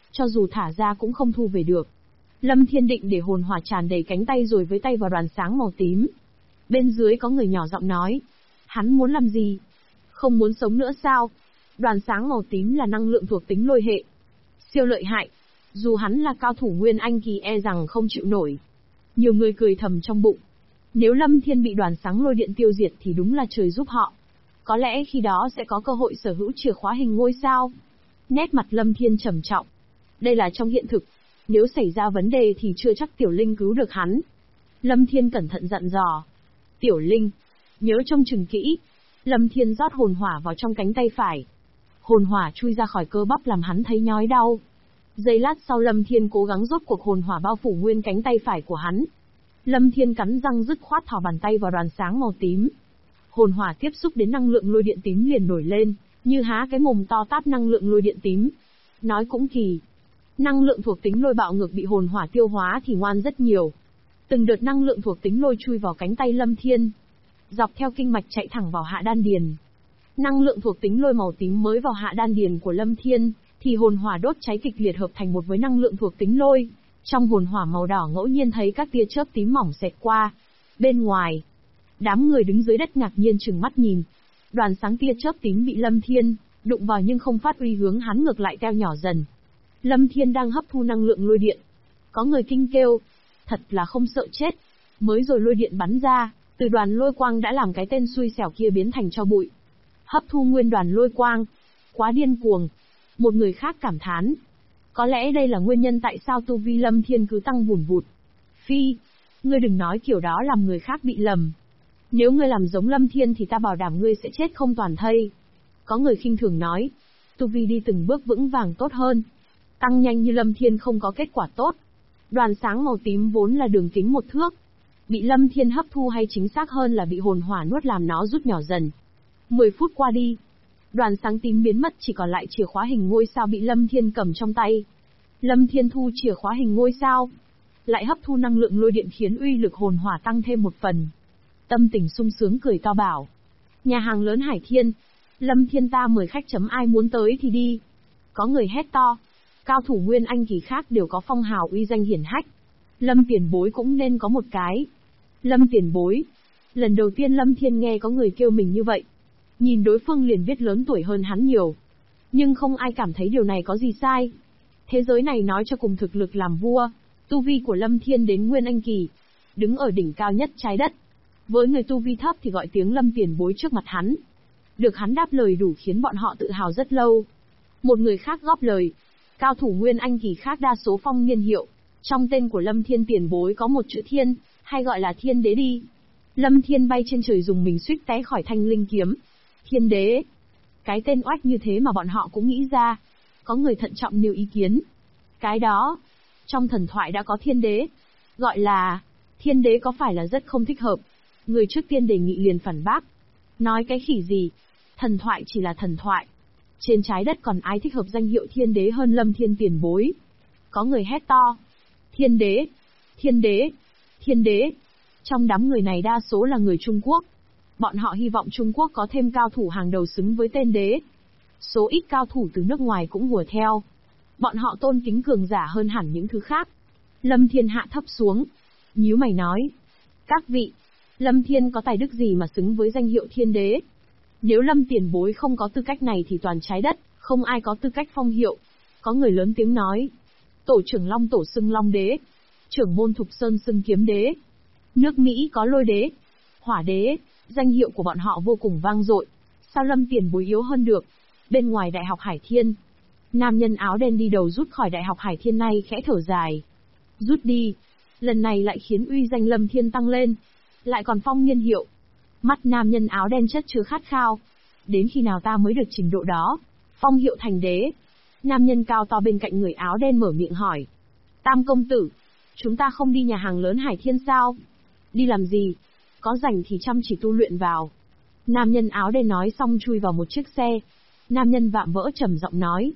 cho dù thả ra cũng không thu về được. Lâm Thiên định để hồn hỏa tràn đầy cánh tay rồi với tay vào đoàn sáng màu tím. Bên dưới có người nhỏ giọng nói. Hắn muốn làm gì? Không muốn sống nữa sao? Đoàn sáng màu tím là năng lượng thuộc tính lôi hệ. Siêu lợi hại. Dù hắn là cao thủ Nguyên Anh kỳ e rằng không chịu nổi. Nhiều người cười thầm trong bụng. Nếu Lâm Thiên bị đoàn sáng lôi điện tiêu diệt thì đúng là trời giúp họ. Có lẽ khi đó sẽ có cơ hội sở hữu chìa khóa hình ngôi sao. Nét mặt Lâm Thiên trầm trọng. Đây là trong hiện thực. Nếu xảy ra vấn đề thì chưa chắc Tiểu Linh cứu được hắn. Lâm Thiên cẩn thận dặn dò. Tiểu Linh, nhớ trông chừng kỹ. Lâm Thiên rót hồn hỏa vào trong cánh tay phải. Hồn hỏa chui ra khỏi cơ bắp làm hắn thấy nhói đau. Giây lát sau Lâm Thiên cố gắng rốt cuộc hồn hỏa bao phủ nguyên cánh tay phải của hắn. Lâm Thiên cắn răng dứt khoát thò bàn tay vào đoàn sáng màu tím. Hồn hỏa tiếp xúc đến năng lượng lôi điện tím liền nổi lên, như há cái mồm to táp năng lượng lôi điện tím. Nói cũng kỳ. Năng lượng thuộc tính lôi bạo ngược bị hồn hỏa tiêu hóa thì ngoan rất nhiều. Từng đợt năng lượng thuộc tính lôi chui vào cánh tay Lâm Thiên. Dọc theo kinh mạch chạy thẳng vào hạ đan điền. Năng lượng thuộc tính lôi màu tím mới vào hạ đan điền của Lâm Thiên, thì hồn hỏa đốt cháy kịch liệt hợp thành một với năng lượng thuộc tính lôi. Trong hồn hỏa màu đỏ ngẫu nhiên thấy các tia chớp tím mỏng xẹt qua. Bên ngoài, đám người đứng dưới đất ngạc nhiên trừng mắt nhìn. Đoàn sáng tia chớp tím bị Lâm Thiên đụng vào nhưng không phát uy hướng hắn ngược lại teo nhỏ dần. Lâm Thiên đang hấp thu năng lượng lôi điện. Có người kinh kêu, thật là không sợ chết. Mới rồi lôi điện bắn ra, từ đoàn lôi quang đã làm cái tên xui xẻo kia biến thành tro bụi. Hấp thu nguyên đoàn lôi quang, quá điên cuồng. Một người khác cảm thán, có lẽ đây là nguyên nhân tại sao tu vi Lâm Thiên cứ tăng vùn vụt. Phi, ngươi đừng nói kiểu đó làm người khác bị lầm. Nếu ngươi làm giống Lâm Thiên thì ta bảo đảm ngươi sẽ chết không toàn thây. Có người khinh thường nói, tu vi đi từng bước vững vàng tốt hơn. Tăng nhanh như Lâm Thiên không có kết quả tốt. Đoàn sáng màu tím vốn là đường kính 1 thước. Bị Lâm Thiên hấp thu hay chính xác hơn là bị hồn hỏa nuốt làm nó rút nhỏ dần. 10 phút qua đi. Đoàn sáng tím biến mất chỉ còn lại chìa khóa hình ngôi sao bị Lâm Thiên cầm trong tay. Lâm Thiên thu chìa khóa hình ngôi sao. Lại hấp thu năng lượng lôi điện khiến uy lực hồn hỏa tăng thêm một phần. Tâm tình sung sướng cười to bảo. Nhà hàng lớn Hải Thiên. Lâm Thiên ta mời khách chấm ai muốn tới thì đi. Có người hét to. Cao thủ Nguyên Anh kỳ khác đều có phong hào uy danh hiển hách. Lâm tiền bối cũng nên có một cái. Lâm tiền bối. Lần đầu tiên Lâm Thiên nghe có người kêu mình như vậy. Nhìn đối phương liền biết lớn tuổi hơn hắn nhiều. Nhưng không ai cảm thấy điều này có gì sai. Thế giới này nói cho cùng thực lực làm vua. Tu vi của Lâm Thiên đến Nguyên Anh kỳ. Đứng ở đỉnh cao nhất trái đất. Với người tu vi thấp thì gọi tiếng Lâm tiền bối trước mặt hắn. Được hắn đáp lời đủ khiến bọn họ tự hào rất lâu. Một người khác góp lời. Cao thủ Nguyên Anh kỳ khác đa số phong niên hiệu. Trong tên của Lâm Thiên tiền bối có một chữ Thiên, hay gọi là Thiên Đế đi. Lâm Thiên bay trên trời dùng mình suýt té khỏi thanh linh kiếm. Thiên Đế. Cái tên oách như thế mà bọn họ cũng nghĩ ra. Có người thận trọng nêu ý kiến. Cái đó, trong thần thoại đã có Thiên Đế. Gọi là Thiên Đế có phải là rất không thích hợp. Người trước tiên đề nghị liền phản bác. Nói cái khỉ gì. Thần thoại chỉ là thần thoại. Trên trái đất còn ai thích hợp danh hiệu Thiên Đế hơn Lâm Thiên tiền bối. Có người hét to. Thiên Đế, Thiên Đế, Thiên Đế. Trong đám người này đa số là người Trung Quốc. Bọn họ hy vọng Trung Quốc có thêm cao thủ hàng đầu xứng với tên đế. Số ít cao thủ từ nước ngoài cũng hùa theo. Bọn họ tôn kính cường giả hơn hẳn những thứ khác. Lâm Thiên hạ thấp xuống. Nhíu mày nói. Các vị, Lâm Thiên có tài đức gì mà xứng với danh hiệu Thiên Đế? Nếu Lâm tiền bối không có tư cách này thì toàn trái đất, không ai có tư cách phong hiệu. Có người lớn tiếng nói. Tổ trưởng Long Tổ xưng Long Đế. Trưởng môn Thục Sơn xưng Kiếm Đế. Nước Mỹ có Lôi Đế, Hỏa Đế, danh hiệu của bọn họ vô cùng vang dội. Sao Lâm tiền bối yếu hơn được? Bên ngoài Đại học Hải Thiên, nam nhân áo đen đi đầu rút khỏi Đại học Hải Thiên này khẽ thở dài. Rút đi. Lần này lại khiến uy danh Lâm Thiên tăng lên. Lại còn phong niên hiệu. Mắt nam nhân áo đen chất chứa khát khao. Đến khi nào ta mới được trình độ đó? Phong hiệu thành đế. Nam nhân cao to bên cạnh người áo đen mở miệng hỏi. Tam công tử, chúng ta không đi nhà hàng lớn Hải Thiên sao? Đi làm gì? Có rảnh thì chăm chỉ tu luyện vào. Nam nhân áo đen nói xong chui vào một chiếc xe. Nam nhân vạm vỡ trầm giọng nói.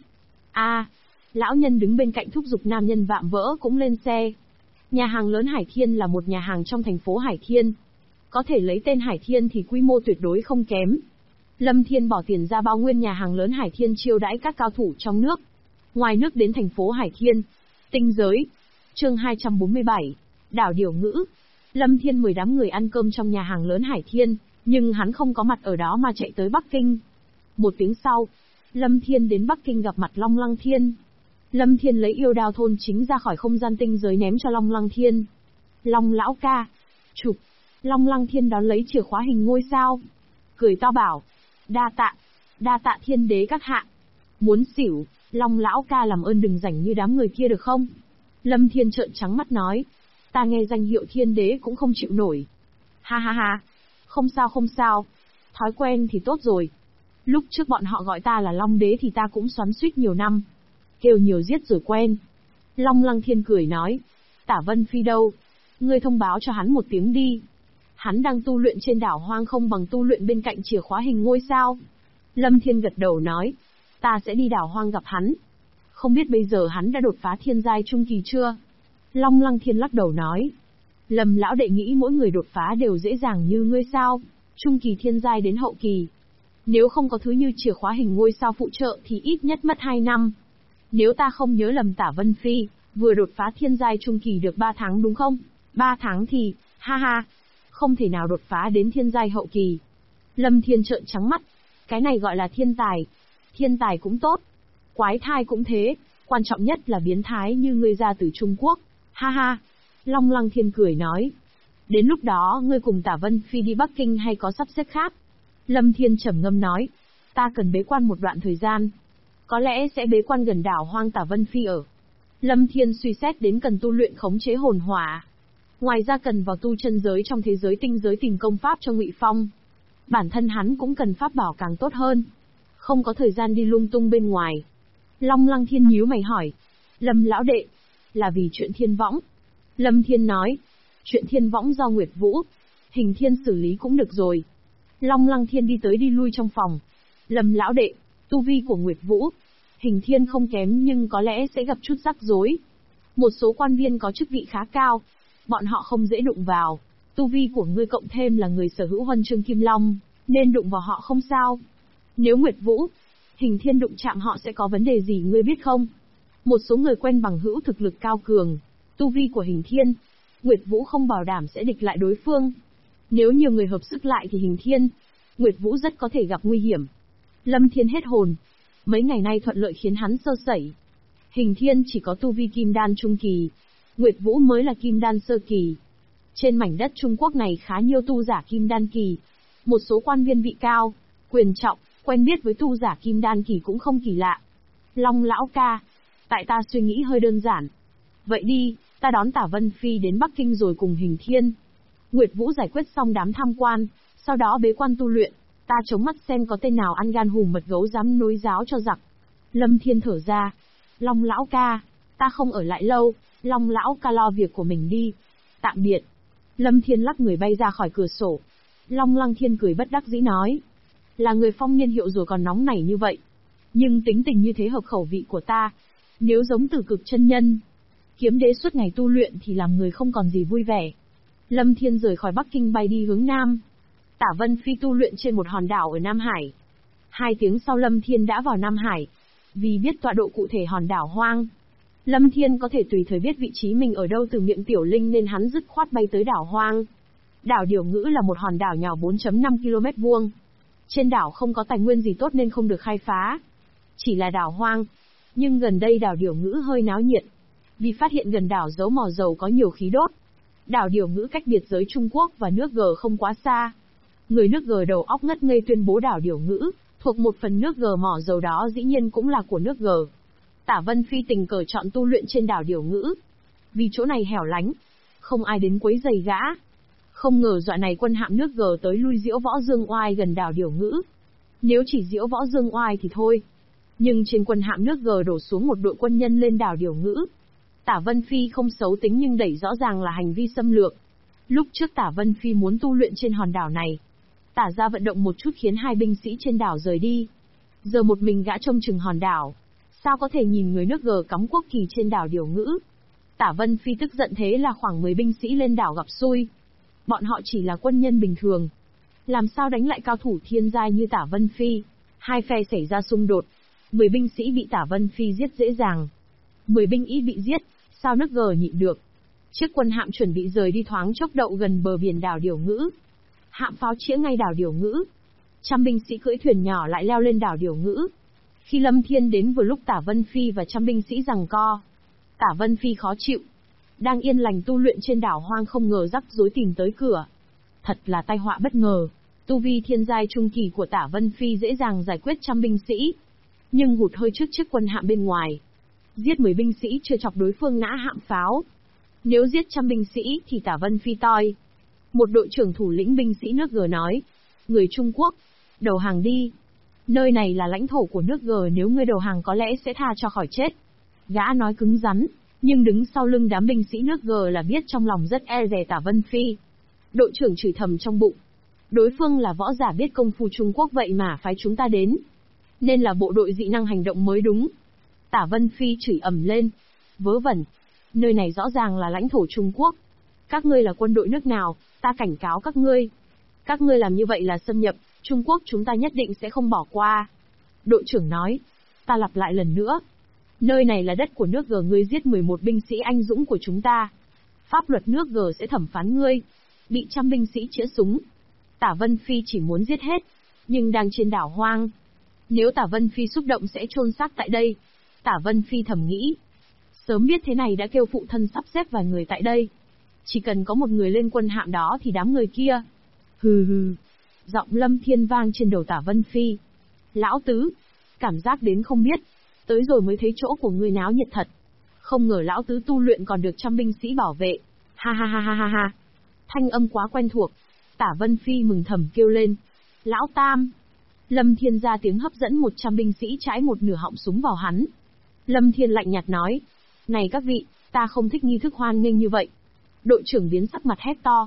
Lão nhân đứng bên cạnh thúc giục nam nhân vạm vỡ cũng lên xe. Nhà hàng lớn Hải Thiên là một nhà hàng trong thành phố Hải Thiên. Có thể lấy tên Hải Thiên thì quy mô tuyệt đối không kém. Lâm Thiên bỏ tiền ra bao nguyên nhà hàng lớn Hải Thiên chiêu đãi các cao thủ trong nước. Ngoài nước đến thành phố Hải Thiên. Tinh giới. Chương 247. Đảo Điểu Ngữ. Lâm Thiên mời đám người ăn cơm trong nhà hàng lớn Hải Thiên, nhưng hắn không có mặt ở đó mà chạy tới Bắc Kinh. Một tiếng sau, Lâm Thiên đến Bắc Kinh gặp mặt Long Lăng Thiên. Lâm Thiên lấy yêu đao thôn chính ra khỏi không gian tinh giới ném cho Long Lăng Thiên. Long lão ca. Chụp. Long Lăng Thiên đón lấy chìa khóa hình ngôi sao. Cười to bảo. Đa tạ thiên đế các hạ. Muốn xỉu, Long lão ca làm ơn đừng rảnh như đám người kia được không? Lâm Thiên trợn trắng mắt nói. Ta nghe danh hiệu thiên đế cũng không chịu nổi. Ha ha ha. Không sao. Thói quen thì tốt rồi. Lúc trước bọn họ gọi ta là Long đế thì ta cũng xoắn xuýt nhiều năm. Kêu nhiều giết rồi quen. Long Lăng Thiên cười nói. Tả Vân Phi đâu? Ngươi thông báo cho hắn một tiếng đi. Hắn đang tu luyện trên đảo hoang không bằng tu luyện bên cạnh chìa khóa hình ngôi sao. Lâm Thiên gật đầu nói. Ta sẽ đi đảo hoang gặp hắn. Không biết bây giờ hắn đã đột phá thiên giai trung kỳ chưa? Long Lăng Thiên lắc đầu nói. Lâm lão đệ nghĩ mỗi người đột phá đều dễ dàng như ngươi sao? Trung kỳ thiên giai đến hậu kỳ. Nếu không có thứ như chìa khóa hình ngôi sao phụ trợ thì ít nhất mất 2 năm. Nếu ta không nhớ lầm Tả Vân Phi, vừa đột phá thiên giai trung kỳ được 3 tháng đúng không? 3 tháng thì, ha ha, không thể nào đột phá đến thiên giai hậu kỳ. Lâm Thiên trợn trắng mắt, cái này gọi là thiên tài. Thiên tài cũng tốt, quái thai cũng thế, quan trọng nhất là biến thái như ngươi ra từ Trung Quốc, ha ha. Long Lăng Thiên cười nói, đến lúc đó ngươi cùng Tả Vân Phi đi Bắc Kinh hay có sắp xếp khác? Lâm Thiên trầm ngâm nói, ta cần bế quan một đoạn thời gian. Có lẽ sẽ bế quan gần đảo hoang Tả Vân Phi ở. Lâm Thiên suy xét đến cần tu luyện khống chế hồn hỏa. Ngoài ra cần vào tu chân giới trong thế giới tinh giới tìm công pháp cho Ngụy Phong. Bản thân hắn cũng cần pháp bảo càng tốt hơn. Không có thời gian đi lung tung bên ngoài. Long Lăng Thiên nhíu mày hỏi. Lâm lão đệ, là vì chuyện Thiên Võng. Lâm Thiên nói, chuyện Thiên Võng do Nguyệt Vũ, Hình Thiên xử lý cũng được rồi. Long Lăng Thiên đi tới đi lui trong phòng. Lâm lão đệ, tu vi của Nguyệt Vũ, Hình Thiên không kém nhưng có lẽ sẽ gặp chút rắc rối. Một số quan viên có chức vị khá cao, bọn họ không dễ đụng vào. Tu vi của ngươi cộng thêm là người sở hữu huân chương Kim Long, nên đụng vào họ không sao. Nếu Nguyệt Vũ, Hình Thiên đụng chạm họ sẽ có vấn đề gì ngươi biết không? Một số người quen bằng hữu thực lực cao cường, tu vi của Hình Thiên, Nguyệt Vũ không bảo đảm sẽ địch lại đối phương. Nếu nhiều người hợp sức lại thì Hình Thiên, Nguyệt Vũ rất có thể gặp nguy hiểm. Lâm Thiên hết hồn. Mấy ngày nay thuận lợi khiến hắn sơ sẩy. Hình Thiên chỉ có tu vi kim đan trung kỳ, Nguyệt Vũ mới là kim đan sơ kỳ. Trên mảnh đất Trung Quốc này khá nhiều tu giả kim đan kỳ. Một số quan viên vị cao, quyền trọng, quen biết với tu giả kim đan kỳ cũng không kỳ lạ. Long lão ca, tại ta suy nghĩ hơi đơn giản. Vậy đi, ta đón Tả Vân Phi đến Bắc Kinh rồi cùng Hình Thiên, Nguyệt Vũ giải quyết xong đám tham quan, sau đó bế quan tu luyện. Ta chống mắt xem có tên nào ăn gan hùm mật gấu dám nối giáo cho giặc. Lâm Thiên thở ra. Long lão ca, ta không ở lại lâu, Long lão ca lo việc của mình đi. Tạm biệt. Lâm Thiên lắc người bay ra khỏi cửa sổ. Long Lăng Thiên cười bất đắc dĩ nói. Là người phong niên hiệu rồi còn nóng nảy như vậy. Nhưng tính tình như thế hợp khẩu vị của ta. Nếu giống Tử Cực chân nhân, kiếm đế suốt ngày tu luyện thì làm người không còn gì vui vẻ. Lâm Thiên rời khỏi Bắc Kinh bay đi hướng Nam. Tả Vân Phi tu luyện trên một hòn đảo ở Nam Hải. 2 tiếng sau Lâm Thiên đã vào Nam Hải. Vì biết tọa độ cụ thể hòn đảo hoang, Lâm Thiên có thể tùy thời biết vị trí mình ở đâu từ miệng Tiểu Linh nên hắn dứt khoát bay tới đảo hoang. Đảo Điểu Ngữ là một hòn đảo nhỏ 4,5 km vuông. Trên đảo không có tài nguyên gì tốt nên không được khai phá. Chỉ là đảo hoang. Nhưng gần đây đảo Điểu Ngữ hơi náo nhiệt. Vì phát hiện gần đảo giấu mỏ dầu có nhiều khí đốt. Đảo Điểu Ngữ cách biệt giới Trung Quốc và nước G không quá xa. Người nước G đầu óc ngất ngây tuyên bố đảo Điểu Ngữ thuộc một phần nước G, mỏ dầu đó dĩ nhiên cũng là của nước G. Tả Vân Phi tình cờ chọn tu luyện trên đảo Điểu Ngữ. Vì chỗ này hẻo lánh, không ai đến quấy rầy gã. Không ngờ dọa này quân hạm nước G tới lui diễu võ Dương Oai gần đảo Điểu Ngữ. Nếu chỉ diễu võ Dương Oai thì thôi. Nhưng trên quân hạm nước G đổ xuống một đội quân nhân lên đảo Điểu Ngữ. Tả Vân Phi không xấu tính nhưng đẩy rõ ràng là hành vi xâm lược. Lúc trước Tả Vân Phi muốn tu luyện trên hòn đảo này. Tả ra vận động một chút khiến 2 binh sĩ trên đảo rời đi. Giờ một mình gã trông chừng hòn đảo. Sao có thể nhìn người nước G cắm quốc kỳ trên đảo Điểu Ngữ? Tả Vân Phi tức giận thế là khoảng 10 binh sĩ lên đảo gặp xui. Bọn họ chỉ là quân nhân bình thường. Làm sao đánh lại cao thủ thiên giai như Tả Vân Phi? 2 phe xảy ra xung đột. 10 binh sĩ bị Tả Vân Phi giết dễ dàng. 10 binh ý bị giết, sao nước G nhịn được. Chiếc quân hạm chuẩn bị rời đi thoáng chốc đậu gần bờ biển đảo Điểu Ngữ. Hạm pháo chĩa ngay đảo Điểu Ngữ. Trăm binh sĩ cưỡi thuyền nhỏ lại leo lên đảo Điểu Ngữ. Khi Lâm Thiên đến vừa lúc Tả Vân Phi và trăm binh sĩ giằng co. Tả Vân Phi khó chịu. Đang yên lành tu luyện trên đảo hoang không ngờ rắc rối tìm tới cửa. Thật là tai họa bất ngờ. Tu vi thiên giai trung kỳ của Tả Vân Phi dễ dàng giải quyết trăm binh sĩ. Nhưng hụt hơi trước chiếc quân hạm bên ngoài. Giết 10 binh sĩ chưa chọc đối phương ngã hạm pháo. Nếu giết trăm binh sĩ thì Tả Vân Phi toi. Một đội trưởng thủ lĩnh binh sĩ nước G nói. Người Trung Quốc, đầu hàng đi. Nơi này là lãnh thổ của nước G, nếu ngươi đầu hàng có lẽ sẽ tha cho khỏi chết. Gã nói cứng rắn, nhưng đứng sau lưng đám binh sĩ nước G là biết trong lòng rất e dè Tả Vân Phi. Đội trưởng chửi thầm trong bụng. Đối phương là võ giả biết công phu Trung Quốc vậy mà phái chúng ta đến. Nên là bộ đội dị năng hành động mới đúng. Tả Vân Phi chửi ầm lên. Vớ vẩn. Nơi này rõ ràng là lãnh thổ Trung Quốc. Các ngươi là quân đội nước nào, ta cảnh cáo các ngươi. Các ngươi làm như vậy là xâm nhập, Trung Quốc chúng ta nhất định sẽ không bỏ qua. Đội trưởng nói. Ta lặp lại lần nữa. Nơi này là đất của nước G, ngươi giết 11 binh sĩ anh dũng của chúng ta. Pháp luật nước G sẽ thẩm phán ngươi. Bị trăm binh sĩ chĩa súng. Tả Vân Phi chỉ muốn giết hết. Nhưng đang trên đảo hoang. Nếu Tả Vân Phi xúc động sẽ chôn xác tại đây. Tả Vân Phi thầm nghĩ. Sớm biết thế này đã kêu phụ thân sắp xếp vài người tại đây. Chỉ cần có một người lên quân hạm đó thì đám người kia. Hừ hừ. Giọng Lâm Thiên vang trên đầu Tả Vân Phi. Lão tứ. Cảm giác đến không biết. Tới rồi mới thấy chỗ của ngươi náo nhiệt thật. Không ngờ lão tứ tu luyện còn được trăm binh sĩ bảo vệ. Ha ha ha ha ha ha. Thanh âm quá quen thuộc. Tả Vân Phi mừng thầm kêu lên. Lão Tam. Lâm Thiên ra tiếng hấp dẫn 100 binh sĩ trái một nửa họng súng vào hắn. Lâm Thiên lạnh nhạt nói. Này các vị, ta không thích nghi thức hoan nghênh như vậy. Đội trưởng biến sắc mặt hét to.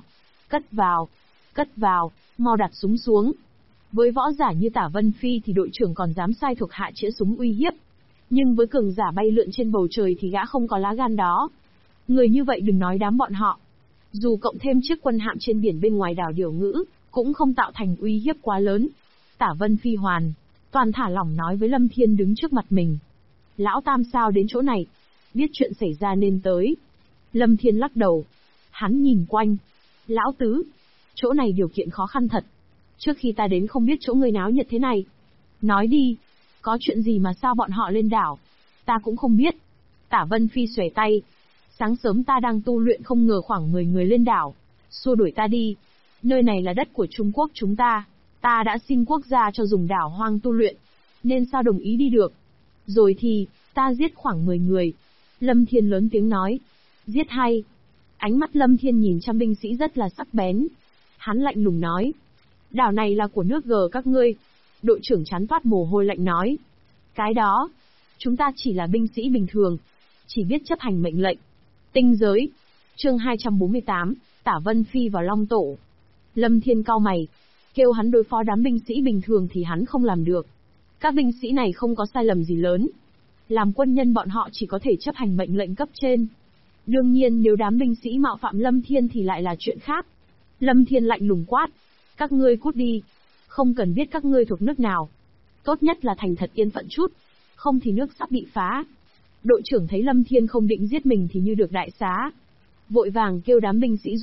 Cất vào, mau đặt súng xuống. Với võ giả như Tả Vân Phi thì đội trưởng còn dám sai thuộc hạ chĩa súng uy hiếp. Nhưng với cường giả bay lượn trên bầu trời thì gã không có lá gan đó. Người như vậy đừng nói đám bọn họ. Dù cộng thêm chiếc quân hạm trên biển bên ngoài đảo Điểu Ngữ, cũng không tạo thành uy hiếp quá lớn. Tả Vân Phi toàn thả lỏng nói với Lâm Thiên đứng trước mặt mình. Lão Tam sao đến chỗ này? Biết chuyện xảy ra nên tới. Lâm Thiên lắc đầu. Hắn nhìn quanh. Lão Tứ, chỗ này điều kiện khó khăn thật. Trước khi ta đến không biết chỗ người náo nhiệt thế này. Nói đi, có chuyện gì mà sao bọn họ lên đảo? Ta cũng không biết. Tả Vân Phi xuề tay. Sáng sớm ta đang tu luyện không ngờ khoảng 10 người lên đảo. Xua đuổi ta đi. Nơi này là đất của Trung Quốc chúng ta. Ta đã xin quốc gia cho dùng đảo hoang tu luyện. Nên sao đồng ý đi được? Rồi thì, ta giết khoảng 10 người. Lâm Thiên lớn tiếng nói. Giết hay. Ánh mắt Lâm Thiên nhìn trăm binh sĩ rất là sắc bén. Hắn lạnh lùng nói. Đảo này là của nước G các ngươi. Đội trưởng chán toát mồ hôi lạnh nói. Cái đó, chúng ta chỉ là binh sĩ bình thường. Chỉ biết chấp hành mệnh lệnh. Tinh giới. Chương 248, Tả Vân Phi vào Long Tổ. Lâm Thiên cau mày. Kêu hắn đối phó đám binh sĩ bình thường thì hắn không làm được. Các binh sĩ này không có sai lầm gì lớn. Làm quân nhân bọn họ chỉ có thể chấp hành mệnh lệnh cấp trên. Đương nhiên nếu đám binh sĩ mạo phạm Lâm Thiên thì lại là chuyện khác. Lâm Thiên lạnh lùng quát. Các ngươi cút đi. Không cần biết các ngươi thuộc nước nào. Tốt nhất là thành thật yên phận chút. Không thì nước sắp bị phá. Đội trưởng thấy Lâm Thiên không định giết mình thì như được đại xá. Vội vàng kêu đám binh sĩ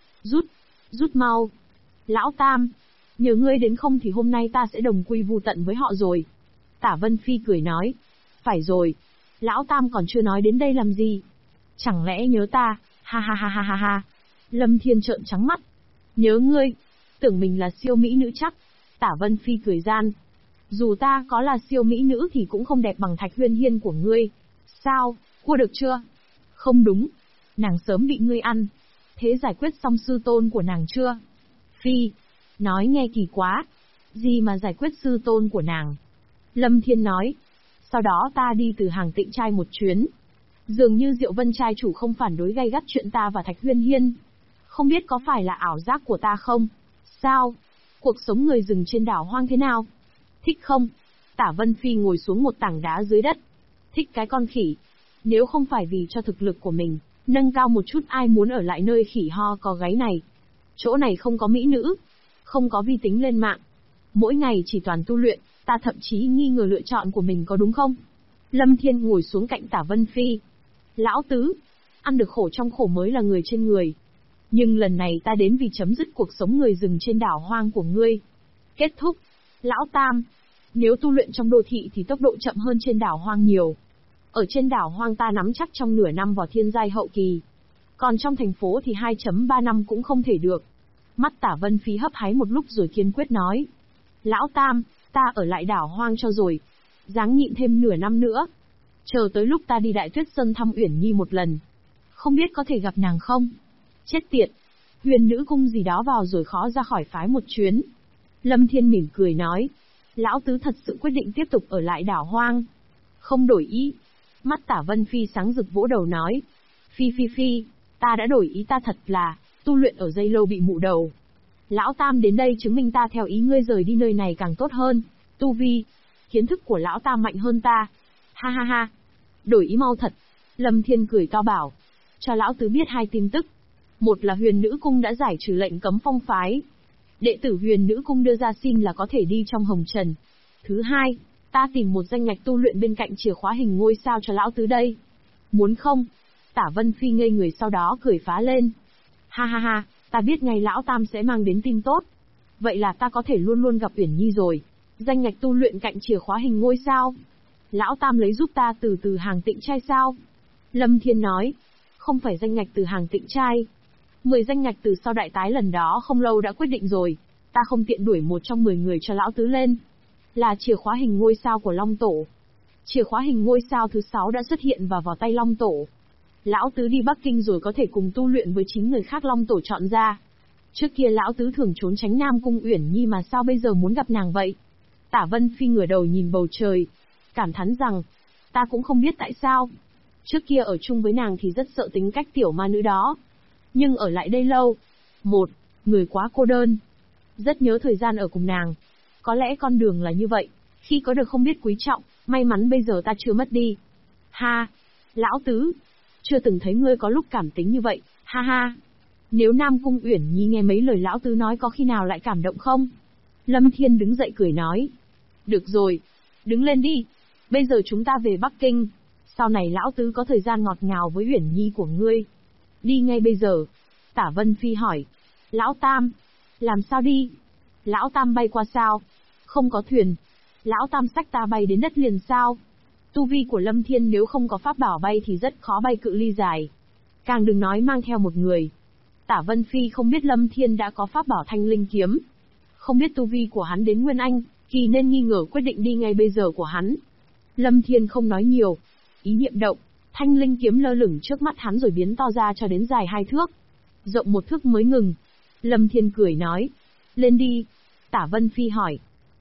rút mau. Lão Tam, nhờ ngươi đến không thì hôm nay ta sẽ đồng quy vu tận với họ rồi. Tả Vân Phi cười nói. Phải rồi. Lão Tam còn chưa nói đến đây làm gì? Chẳng lẽ nhớ ta? Ha ha ha ha ha ha. Lâm Thiên trợn trắng mắt. Nhớ ngươi? Tưởng mình là siêu mỹ nữ chắc. Tả Vân Phi cười gian. Dù ta có là siêu mỹ nữ thì cũng không đẹp bằng Thạch Huyên Hiên của ngươi. Sao, cua được chưa? Không đúng. Nàng sớm bị ngươi ăn. Thế giải quyết xong sư tôn của nàng chưa? Phi. Nói nghe kỳ quá. Gì mà giải quyết sư tôn của nàng? Lâm Thiên nói. Sau đó ta đi từ hàng Tịnh trai một chuyến. Dường như Diệu Vân trai chủ không phản đối gay gắt chuyện ta và Thạch Huyên Hiên. Không biết có phải là ảo giác của ta không? Sao? Cuộc sống người rừng trên đảo hoang thế nào? Thích không? Tả Vân Phi ngồi xuống một tảng đá dưới đất. Thích cái con khỉ. Nếu không phải vì cho thực lực của mình, nâng cao một chút ai muốn ở lại nơi khỉ ho có gáy này. Chỗ này không có mỹ nữ. Không có vi tính lên mạng. Mỗi ngày chỉ toàn tu luyện, Ta thậm chí nghi ngờ lựa chọn của mình có đúng không? Lâm Thiên ngồi xuống cạnh Tả Vân Phi. Lão tứ, ăn được khổ trong khổ mới là người trên người. Nhưng lần này ta đến vì chấm dứt cuộc sống người rừng trên đảo hoang của ngươi. Kết thúc. Lão Tam, nếu tu luyện trong đô thị thì tốc độ chậm hơn trên đảo hoang nhiều. Ở trên đảo hoang ta nắm chắc trong nửa năm vào thiên giai hậu kỳ. Còn trong thành phố thì 2.3 năm cũng không thể được. Mắt Tả Vân Phi hấp háy một lúc rồi kiên quyết nói. Lão Tam, ta ở lại đảo hoang cho rồi. Ráng nhịn thêm nửa năm nữa. Chờ tới lúc ta đi Đại Tuyết Sơn thăm Uyển Nhi một lần. Không biết có thể gặp nàng không? Chết tiệt. Huyền nữ cung gì đó vào rồi khó ra khỏi phái một chuyến. Lâm Thiên mỉm cười nói. Lão tứ thật sự quyết định tiếp tục ở lại đảo hoang. Không đổi ý. Mắt Tả Vân Phi sáng rực vỗ đầu nói. Phi, ta đã đổi ý, ta thật là, tu luyện ở dây lâu bị mụ đầu. Lão Tam đến đây chứng minh ta theo ý ngươi rời đi nơi này càng tốt hơn. Tu vi, kiến thức của Lão Tam mạnh hơn ta. Ha ha ha. Đổi ý mau thật. Lâm Thiên cười to bảo. Cho Lão Tứ biết hai tin tức. Một là Huyền Nữ Cung đã giải trừ lệnh cấm phong phái. Đệ tử Huyền Nữ Cung đưa ra xin là có thể đi trong hồng trần. Thứ hai, ta tìm một danh ngạch tu luyện bên cạnh chìa khóa hình ngôi sao cho Lão Tứ đây. Muốn không? Tả Vân Phi ngây người sau đó cười phá lên. Ha ha ha, ta biết ngay Lão Tam sẽ mang đến tin tốt. Vậy là ta có thể luôn luôn gặp Uyển Nhi rồi. Danh ngạch tu luyện cạnh chìa khóa hình ngôi sao. Lão Tam lấy giúp ta từ hàng tịnh trai sao? Lâm Thiên nói. Không phải danh ngạch từ hàng tịnh trai. 10 danh ngạch từ sau đại tái lần đó không lâu đã quyết định rồi. Ta không tiện đuổi một trong 10 người cho Lão Tứ lên. Là chìa khóa hình ngôi sao của Long Tổ. Chìa khóa hình ngôi sao thứ 6 đã xuất hiện vào tay Long Tổ. Lão Tứ đi Bắc Kinh rồi có thể cùng tu luyện với 9 người khác Long Tổ chọn ra. Trước kia Lão Tứ thường trốn tránh Nam Cung Uyển Nhi mà sao bây giờ muốn gặp nàng vậy? Tả Vân Phi ngửa đầu nhìn bầu trời, cảm thán rằng, ta cũng không biết tại sao. Trước kia ở chung với nàng thì rất sợ tính cách tiểu ma nữ đó. Nhưng ở lại đây lâu. Một, người quá cô đơn. Rất nhớ thời gian ở cùng nàng. Có lẽ con đường là như vậy, khi có được không biết quý trọng, may mắn bây giờ ta chưa mất đi. Ha, Lão Tứ, chưa từng thấy ngươi có lúc cảm tính như vậy, ha ha. Nếu Nam Cung Uyển Nhi nghe mấy lời Lão Tứ nói có khi nào lại cảm động không? Lâm Thiên đứng dậy cười nói. Được rồi, đứng lên đi. Bây giờ chúng ta về Bắc Kinh. Sau này Lão Tứ có thời gian ngọt ngào với Uyển Nhi của ngươi. Đi ngay bây giờ. Tả Vân Phi hỏi. Lão Tam, làm sao đi? Lão Tam bay qua sao? Không có thuyền. Lão Tam xách ta bay đến đất liền sao? Tu vi của Lâm Thiên nếu không có pháp bảo bay thì rất khó bay cự ly dài. Càng đừng nói mang theo một người. Tả Vân Phi không biết Lâm Thiên đã có pháp bảo Thanh Linh Kiếm. Không biết tu vi của hắn đến Nguyên Anh, kỳ nên nghi ngờ quyết định đi ngay bây giờ của hắn. Lâm Thiên không nói nhiều. Ý niệm động, Thanh Linh Kiếm lơ lửng trước mắt hắn rồi biến to ra cho đến dài 2 thước. Rộng 1 thước mới ngừng. Lâm Thiên cười nói. Lên đi. Tả Vân Phi hỏi.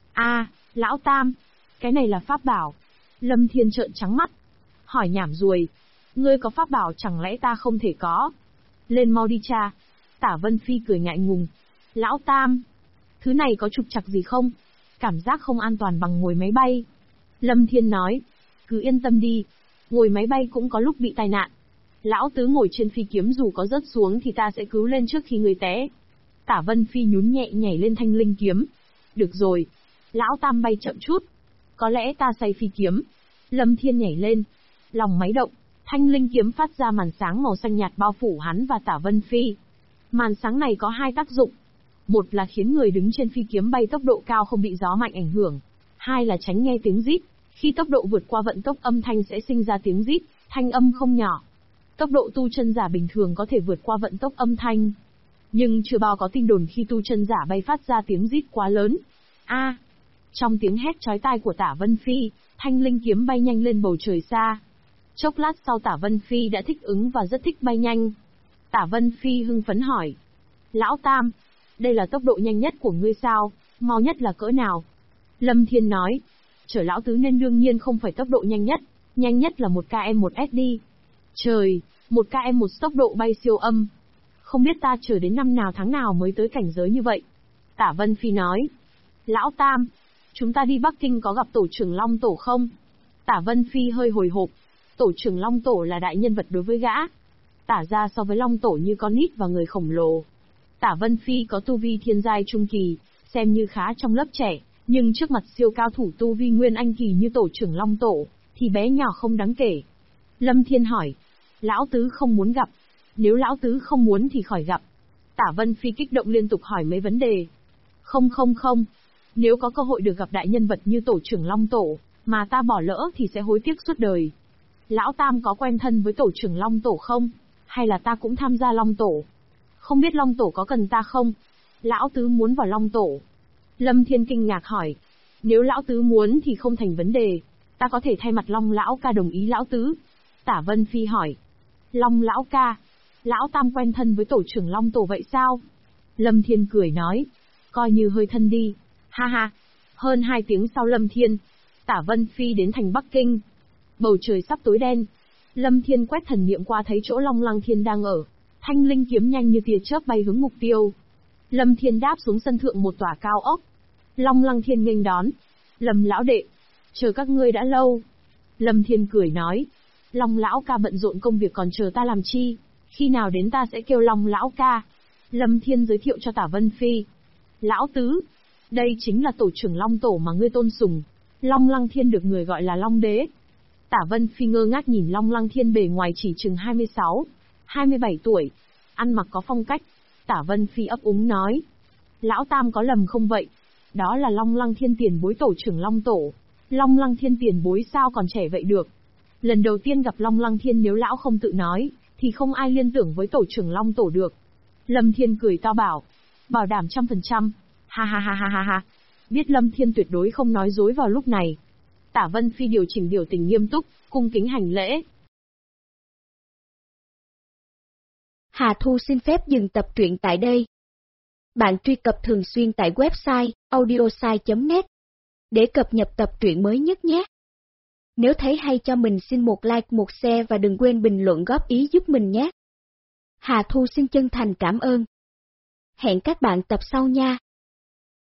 Lão Tam, cái này là pháp bảo. Lâm Thiên trợn trắng mắt. Hỏi nhảm ruồi. Ngươi có pháp bảo chẳng lẽ ta không thể có? Lên mau đi cha. Tả Vân Phi cười ngại ngùng. Lão Tam, thứ này có trục trặc gì không? Cảm giác không an toàn bằng ngồi máy bay. Lâm Thiên nói. Cứ yên tâm đi. Ngồi máy bay cũng có lúc bị tai nạn. Lão Tứ ngồi trên phi kiếm dù có rớt xuống thì ta sẽ cứu lên trước khi người té. Tả Vân Phi nhún nhẹ nhảy lên Thanh Linh Kiếm. Được rồi. Lão Tam bay chậm chút. Có lẽ ta say phi kiếm. Lâm Thiên nhảy lên. Lòng máy động. Thanh Linh Kiếm phát ra màn sáng màu xanh nhạt bao phủ hắn và Tả Vân Phi. Màn sáng này có 2 tác dụng. Một là khiến người đứng trên phi kiếm bay tốc độ cao không bị gió mạnh ảnh hưởng. 2 là tránh nghe tiếng rít. Khi tốc độ vượt qua vận tốc âm thanh sẽ sinh ra tiếng rít, thanh âm không nhỏ. Tốc độ tu chân giả bình thường có thể vượt qua vận tốc âm thanh. Nhưng chưa bao có tin đồn khi tu chân giả bay phát ra tiếng rít quá lớn. Trong tiếng hét chói tai của Tả Vân Phi, Thanh Linh Kiếm bay nhanh lên bầu trời xa. Chốc lát sau Tả Vân Phi đã thích ứng và rất thích bay nhanh. Tả Vân Phi hưng phấn hỏi. Lão Tam, đây là tốc độ nhanh nhất của ngươi sao, mau nhất là cỡ nào? Lâm Thiên nói. Chở Lão Tứ nên đương nhiên không phải tốc độ nhanh nhất là 1 km/s đi. Trời, 1 km/s tốc độ bay siêu âm. Không biết ta chờ đến năm nào tháng nào mới tới cảnh giới như vậy. Tả Vân Phi nói. Lão Tam, chúng ta đi Bắc Kinh có gặp tổ trưởng Long Tổ không? Tả Vân Phi hơi hồi hộp. Tổ trưởng Long Tổ là đại nhân vật đối với gã. Tả ra so với Long Tổ như con nít và người khổng lồ. Tả Vân Phi có tu vi thiên giai trung kỳ, xem như khá trong lớp trẻ, Nhưng trước mặt siêu cao thủ tu vi Nguyên Anh kỳ như tổ trưởng Long Tổ, thì bé nhỏ không đáng kể. Lâm Thiên hỏi, lão tứ không muốn gặp. Nếu lão tứ không muốn thì khỏi gặp. Tả Vân Phi kích động liên tục hỏi mấy vấn đề. Không, nếu có cơ hội được gặp đại nhân vật như tổ trưởng Long Tổ, mà ta bỏ lỡ thì sẽ hối tiếc suốt đời. Lão Tam có quen thân với tổ trưởng Long Tổ không? Hay là ta cũng tham gia Long Tổ? Không biết Long Tổ có cần ta không? Lão Tứ muốn vào Long Tổ. Lâm Thiên kinh ngạc hỏi. Nếu Lão Tứ muốn thì không thành vấn đề. Ta có thể thay mặt Long Lão ca đồng ý Lão Tứ. Tả Vân Phi hỏi. Long Lão ca? Lão Tam quen thân với tổ trưởng Long Tổ vậy sao? Lâm Thiên cười nói. Coi như hơi thân đi. Ha ha. Hơn 2 tiếng sau Lâm Thiên, Tả Vân Phi đến thành Bắc Kinh. Bầu trời sắp tối đen. Lâm Thiên quét thần niệm qua thấy chỗ Long Lăng Thiên đang ở. Thanh linh kiếm nhanh như tia chớp bay hướng mục tiêu. Lâm Thiên đáp xuống sân thượng một tòa cao ốc. Long Lăng Thiên nghênh đón. Lâm lão đệ, chờ các ngươi đã lâu. Lâm Thiên cười nói. Long lão ca bận rộn công việc còn chờ ta làm chi? Khi nào đến ta sẽ kêu Long lão ca. Lâm Thiên giới thiệu cho Tả Vân Phi. Lão Tứ, đây chính là tổ trưởng Long Tổ mà ngươi tôn sùng. Long Lăng Thiên được người gọi là Long Đế. Tả Vân Phi ngơ ngác nhìn Long Lăng Thiên bề ngoài chỉ chừng 26, 27 tuổi. Ăn mặc có phong cách. Tả Vân Phi ấp úng nói. Lão Tam có lầm không vậy? Đó là Long Lăng Thiên tiền bối tổ trưởng Long Tổ. Long Lăng Thiên tiền bối sao còn trẻ vậy được? Lần đầu tiên gặp Long Lăng Thiên nếu lão không tự nói, thì không ai liên tưởng với tổ trưởng Long Tổ được. Lâm Thiên cười to bảo. Bảo đảm 100%. Ha ha ha ha ha ha. Biết Lâm Thiên tuyệt đối không nói dối vào lúc này. Tả Vân Phi điều chỉnh biểu tình nghiêm túc, cung kính hành lễ. Hà Thu xin phép dừng tập truyện tại đây. Bạn truy cập thường xuyên tại website audiosai.net để cập nhật tập truyện mới nhất nhé. Nếu thấy hay cho mình xin một like, một share và đừng quên bình luận góp ý giúp mình nhé. Hà Thu xin chân thành cảm ơn. Hẹn các bạn tập sau nha.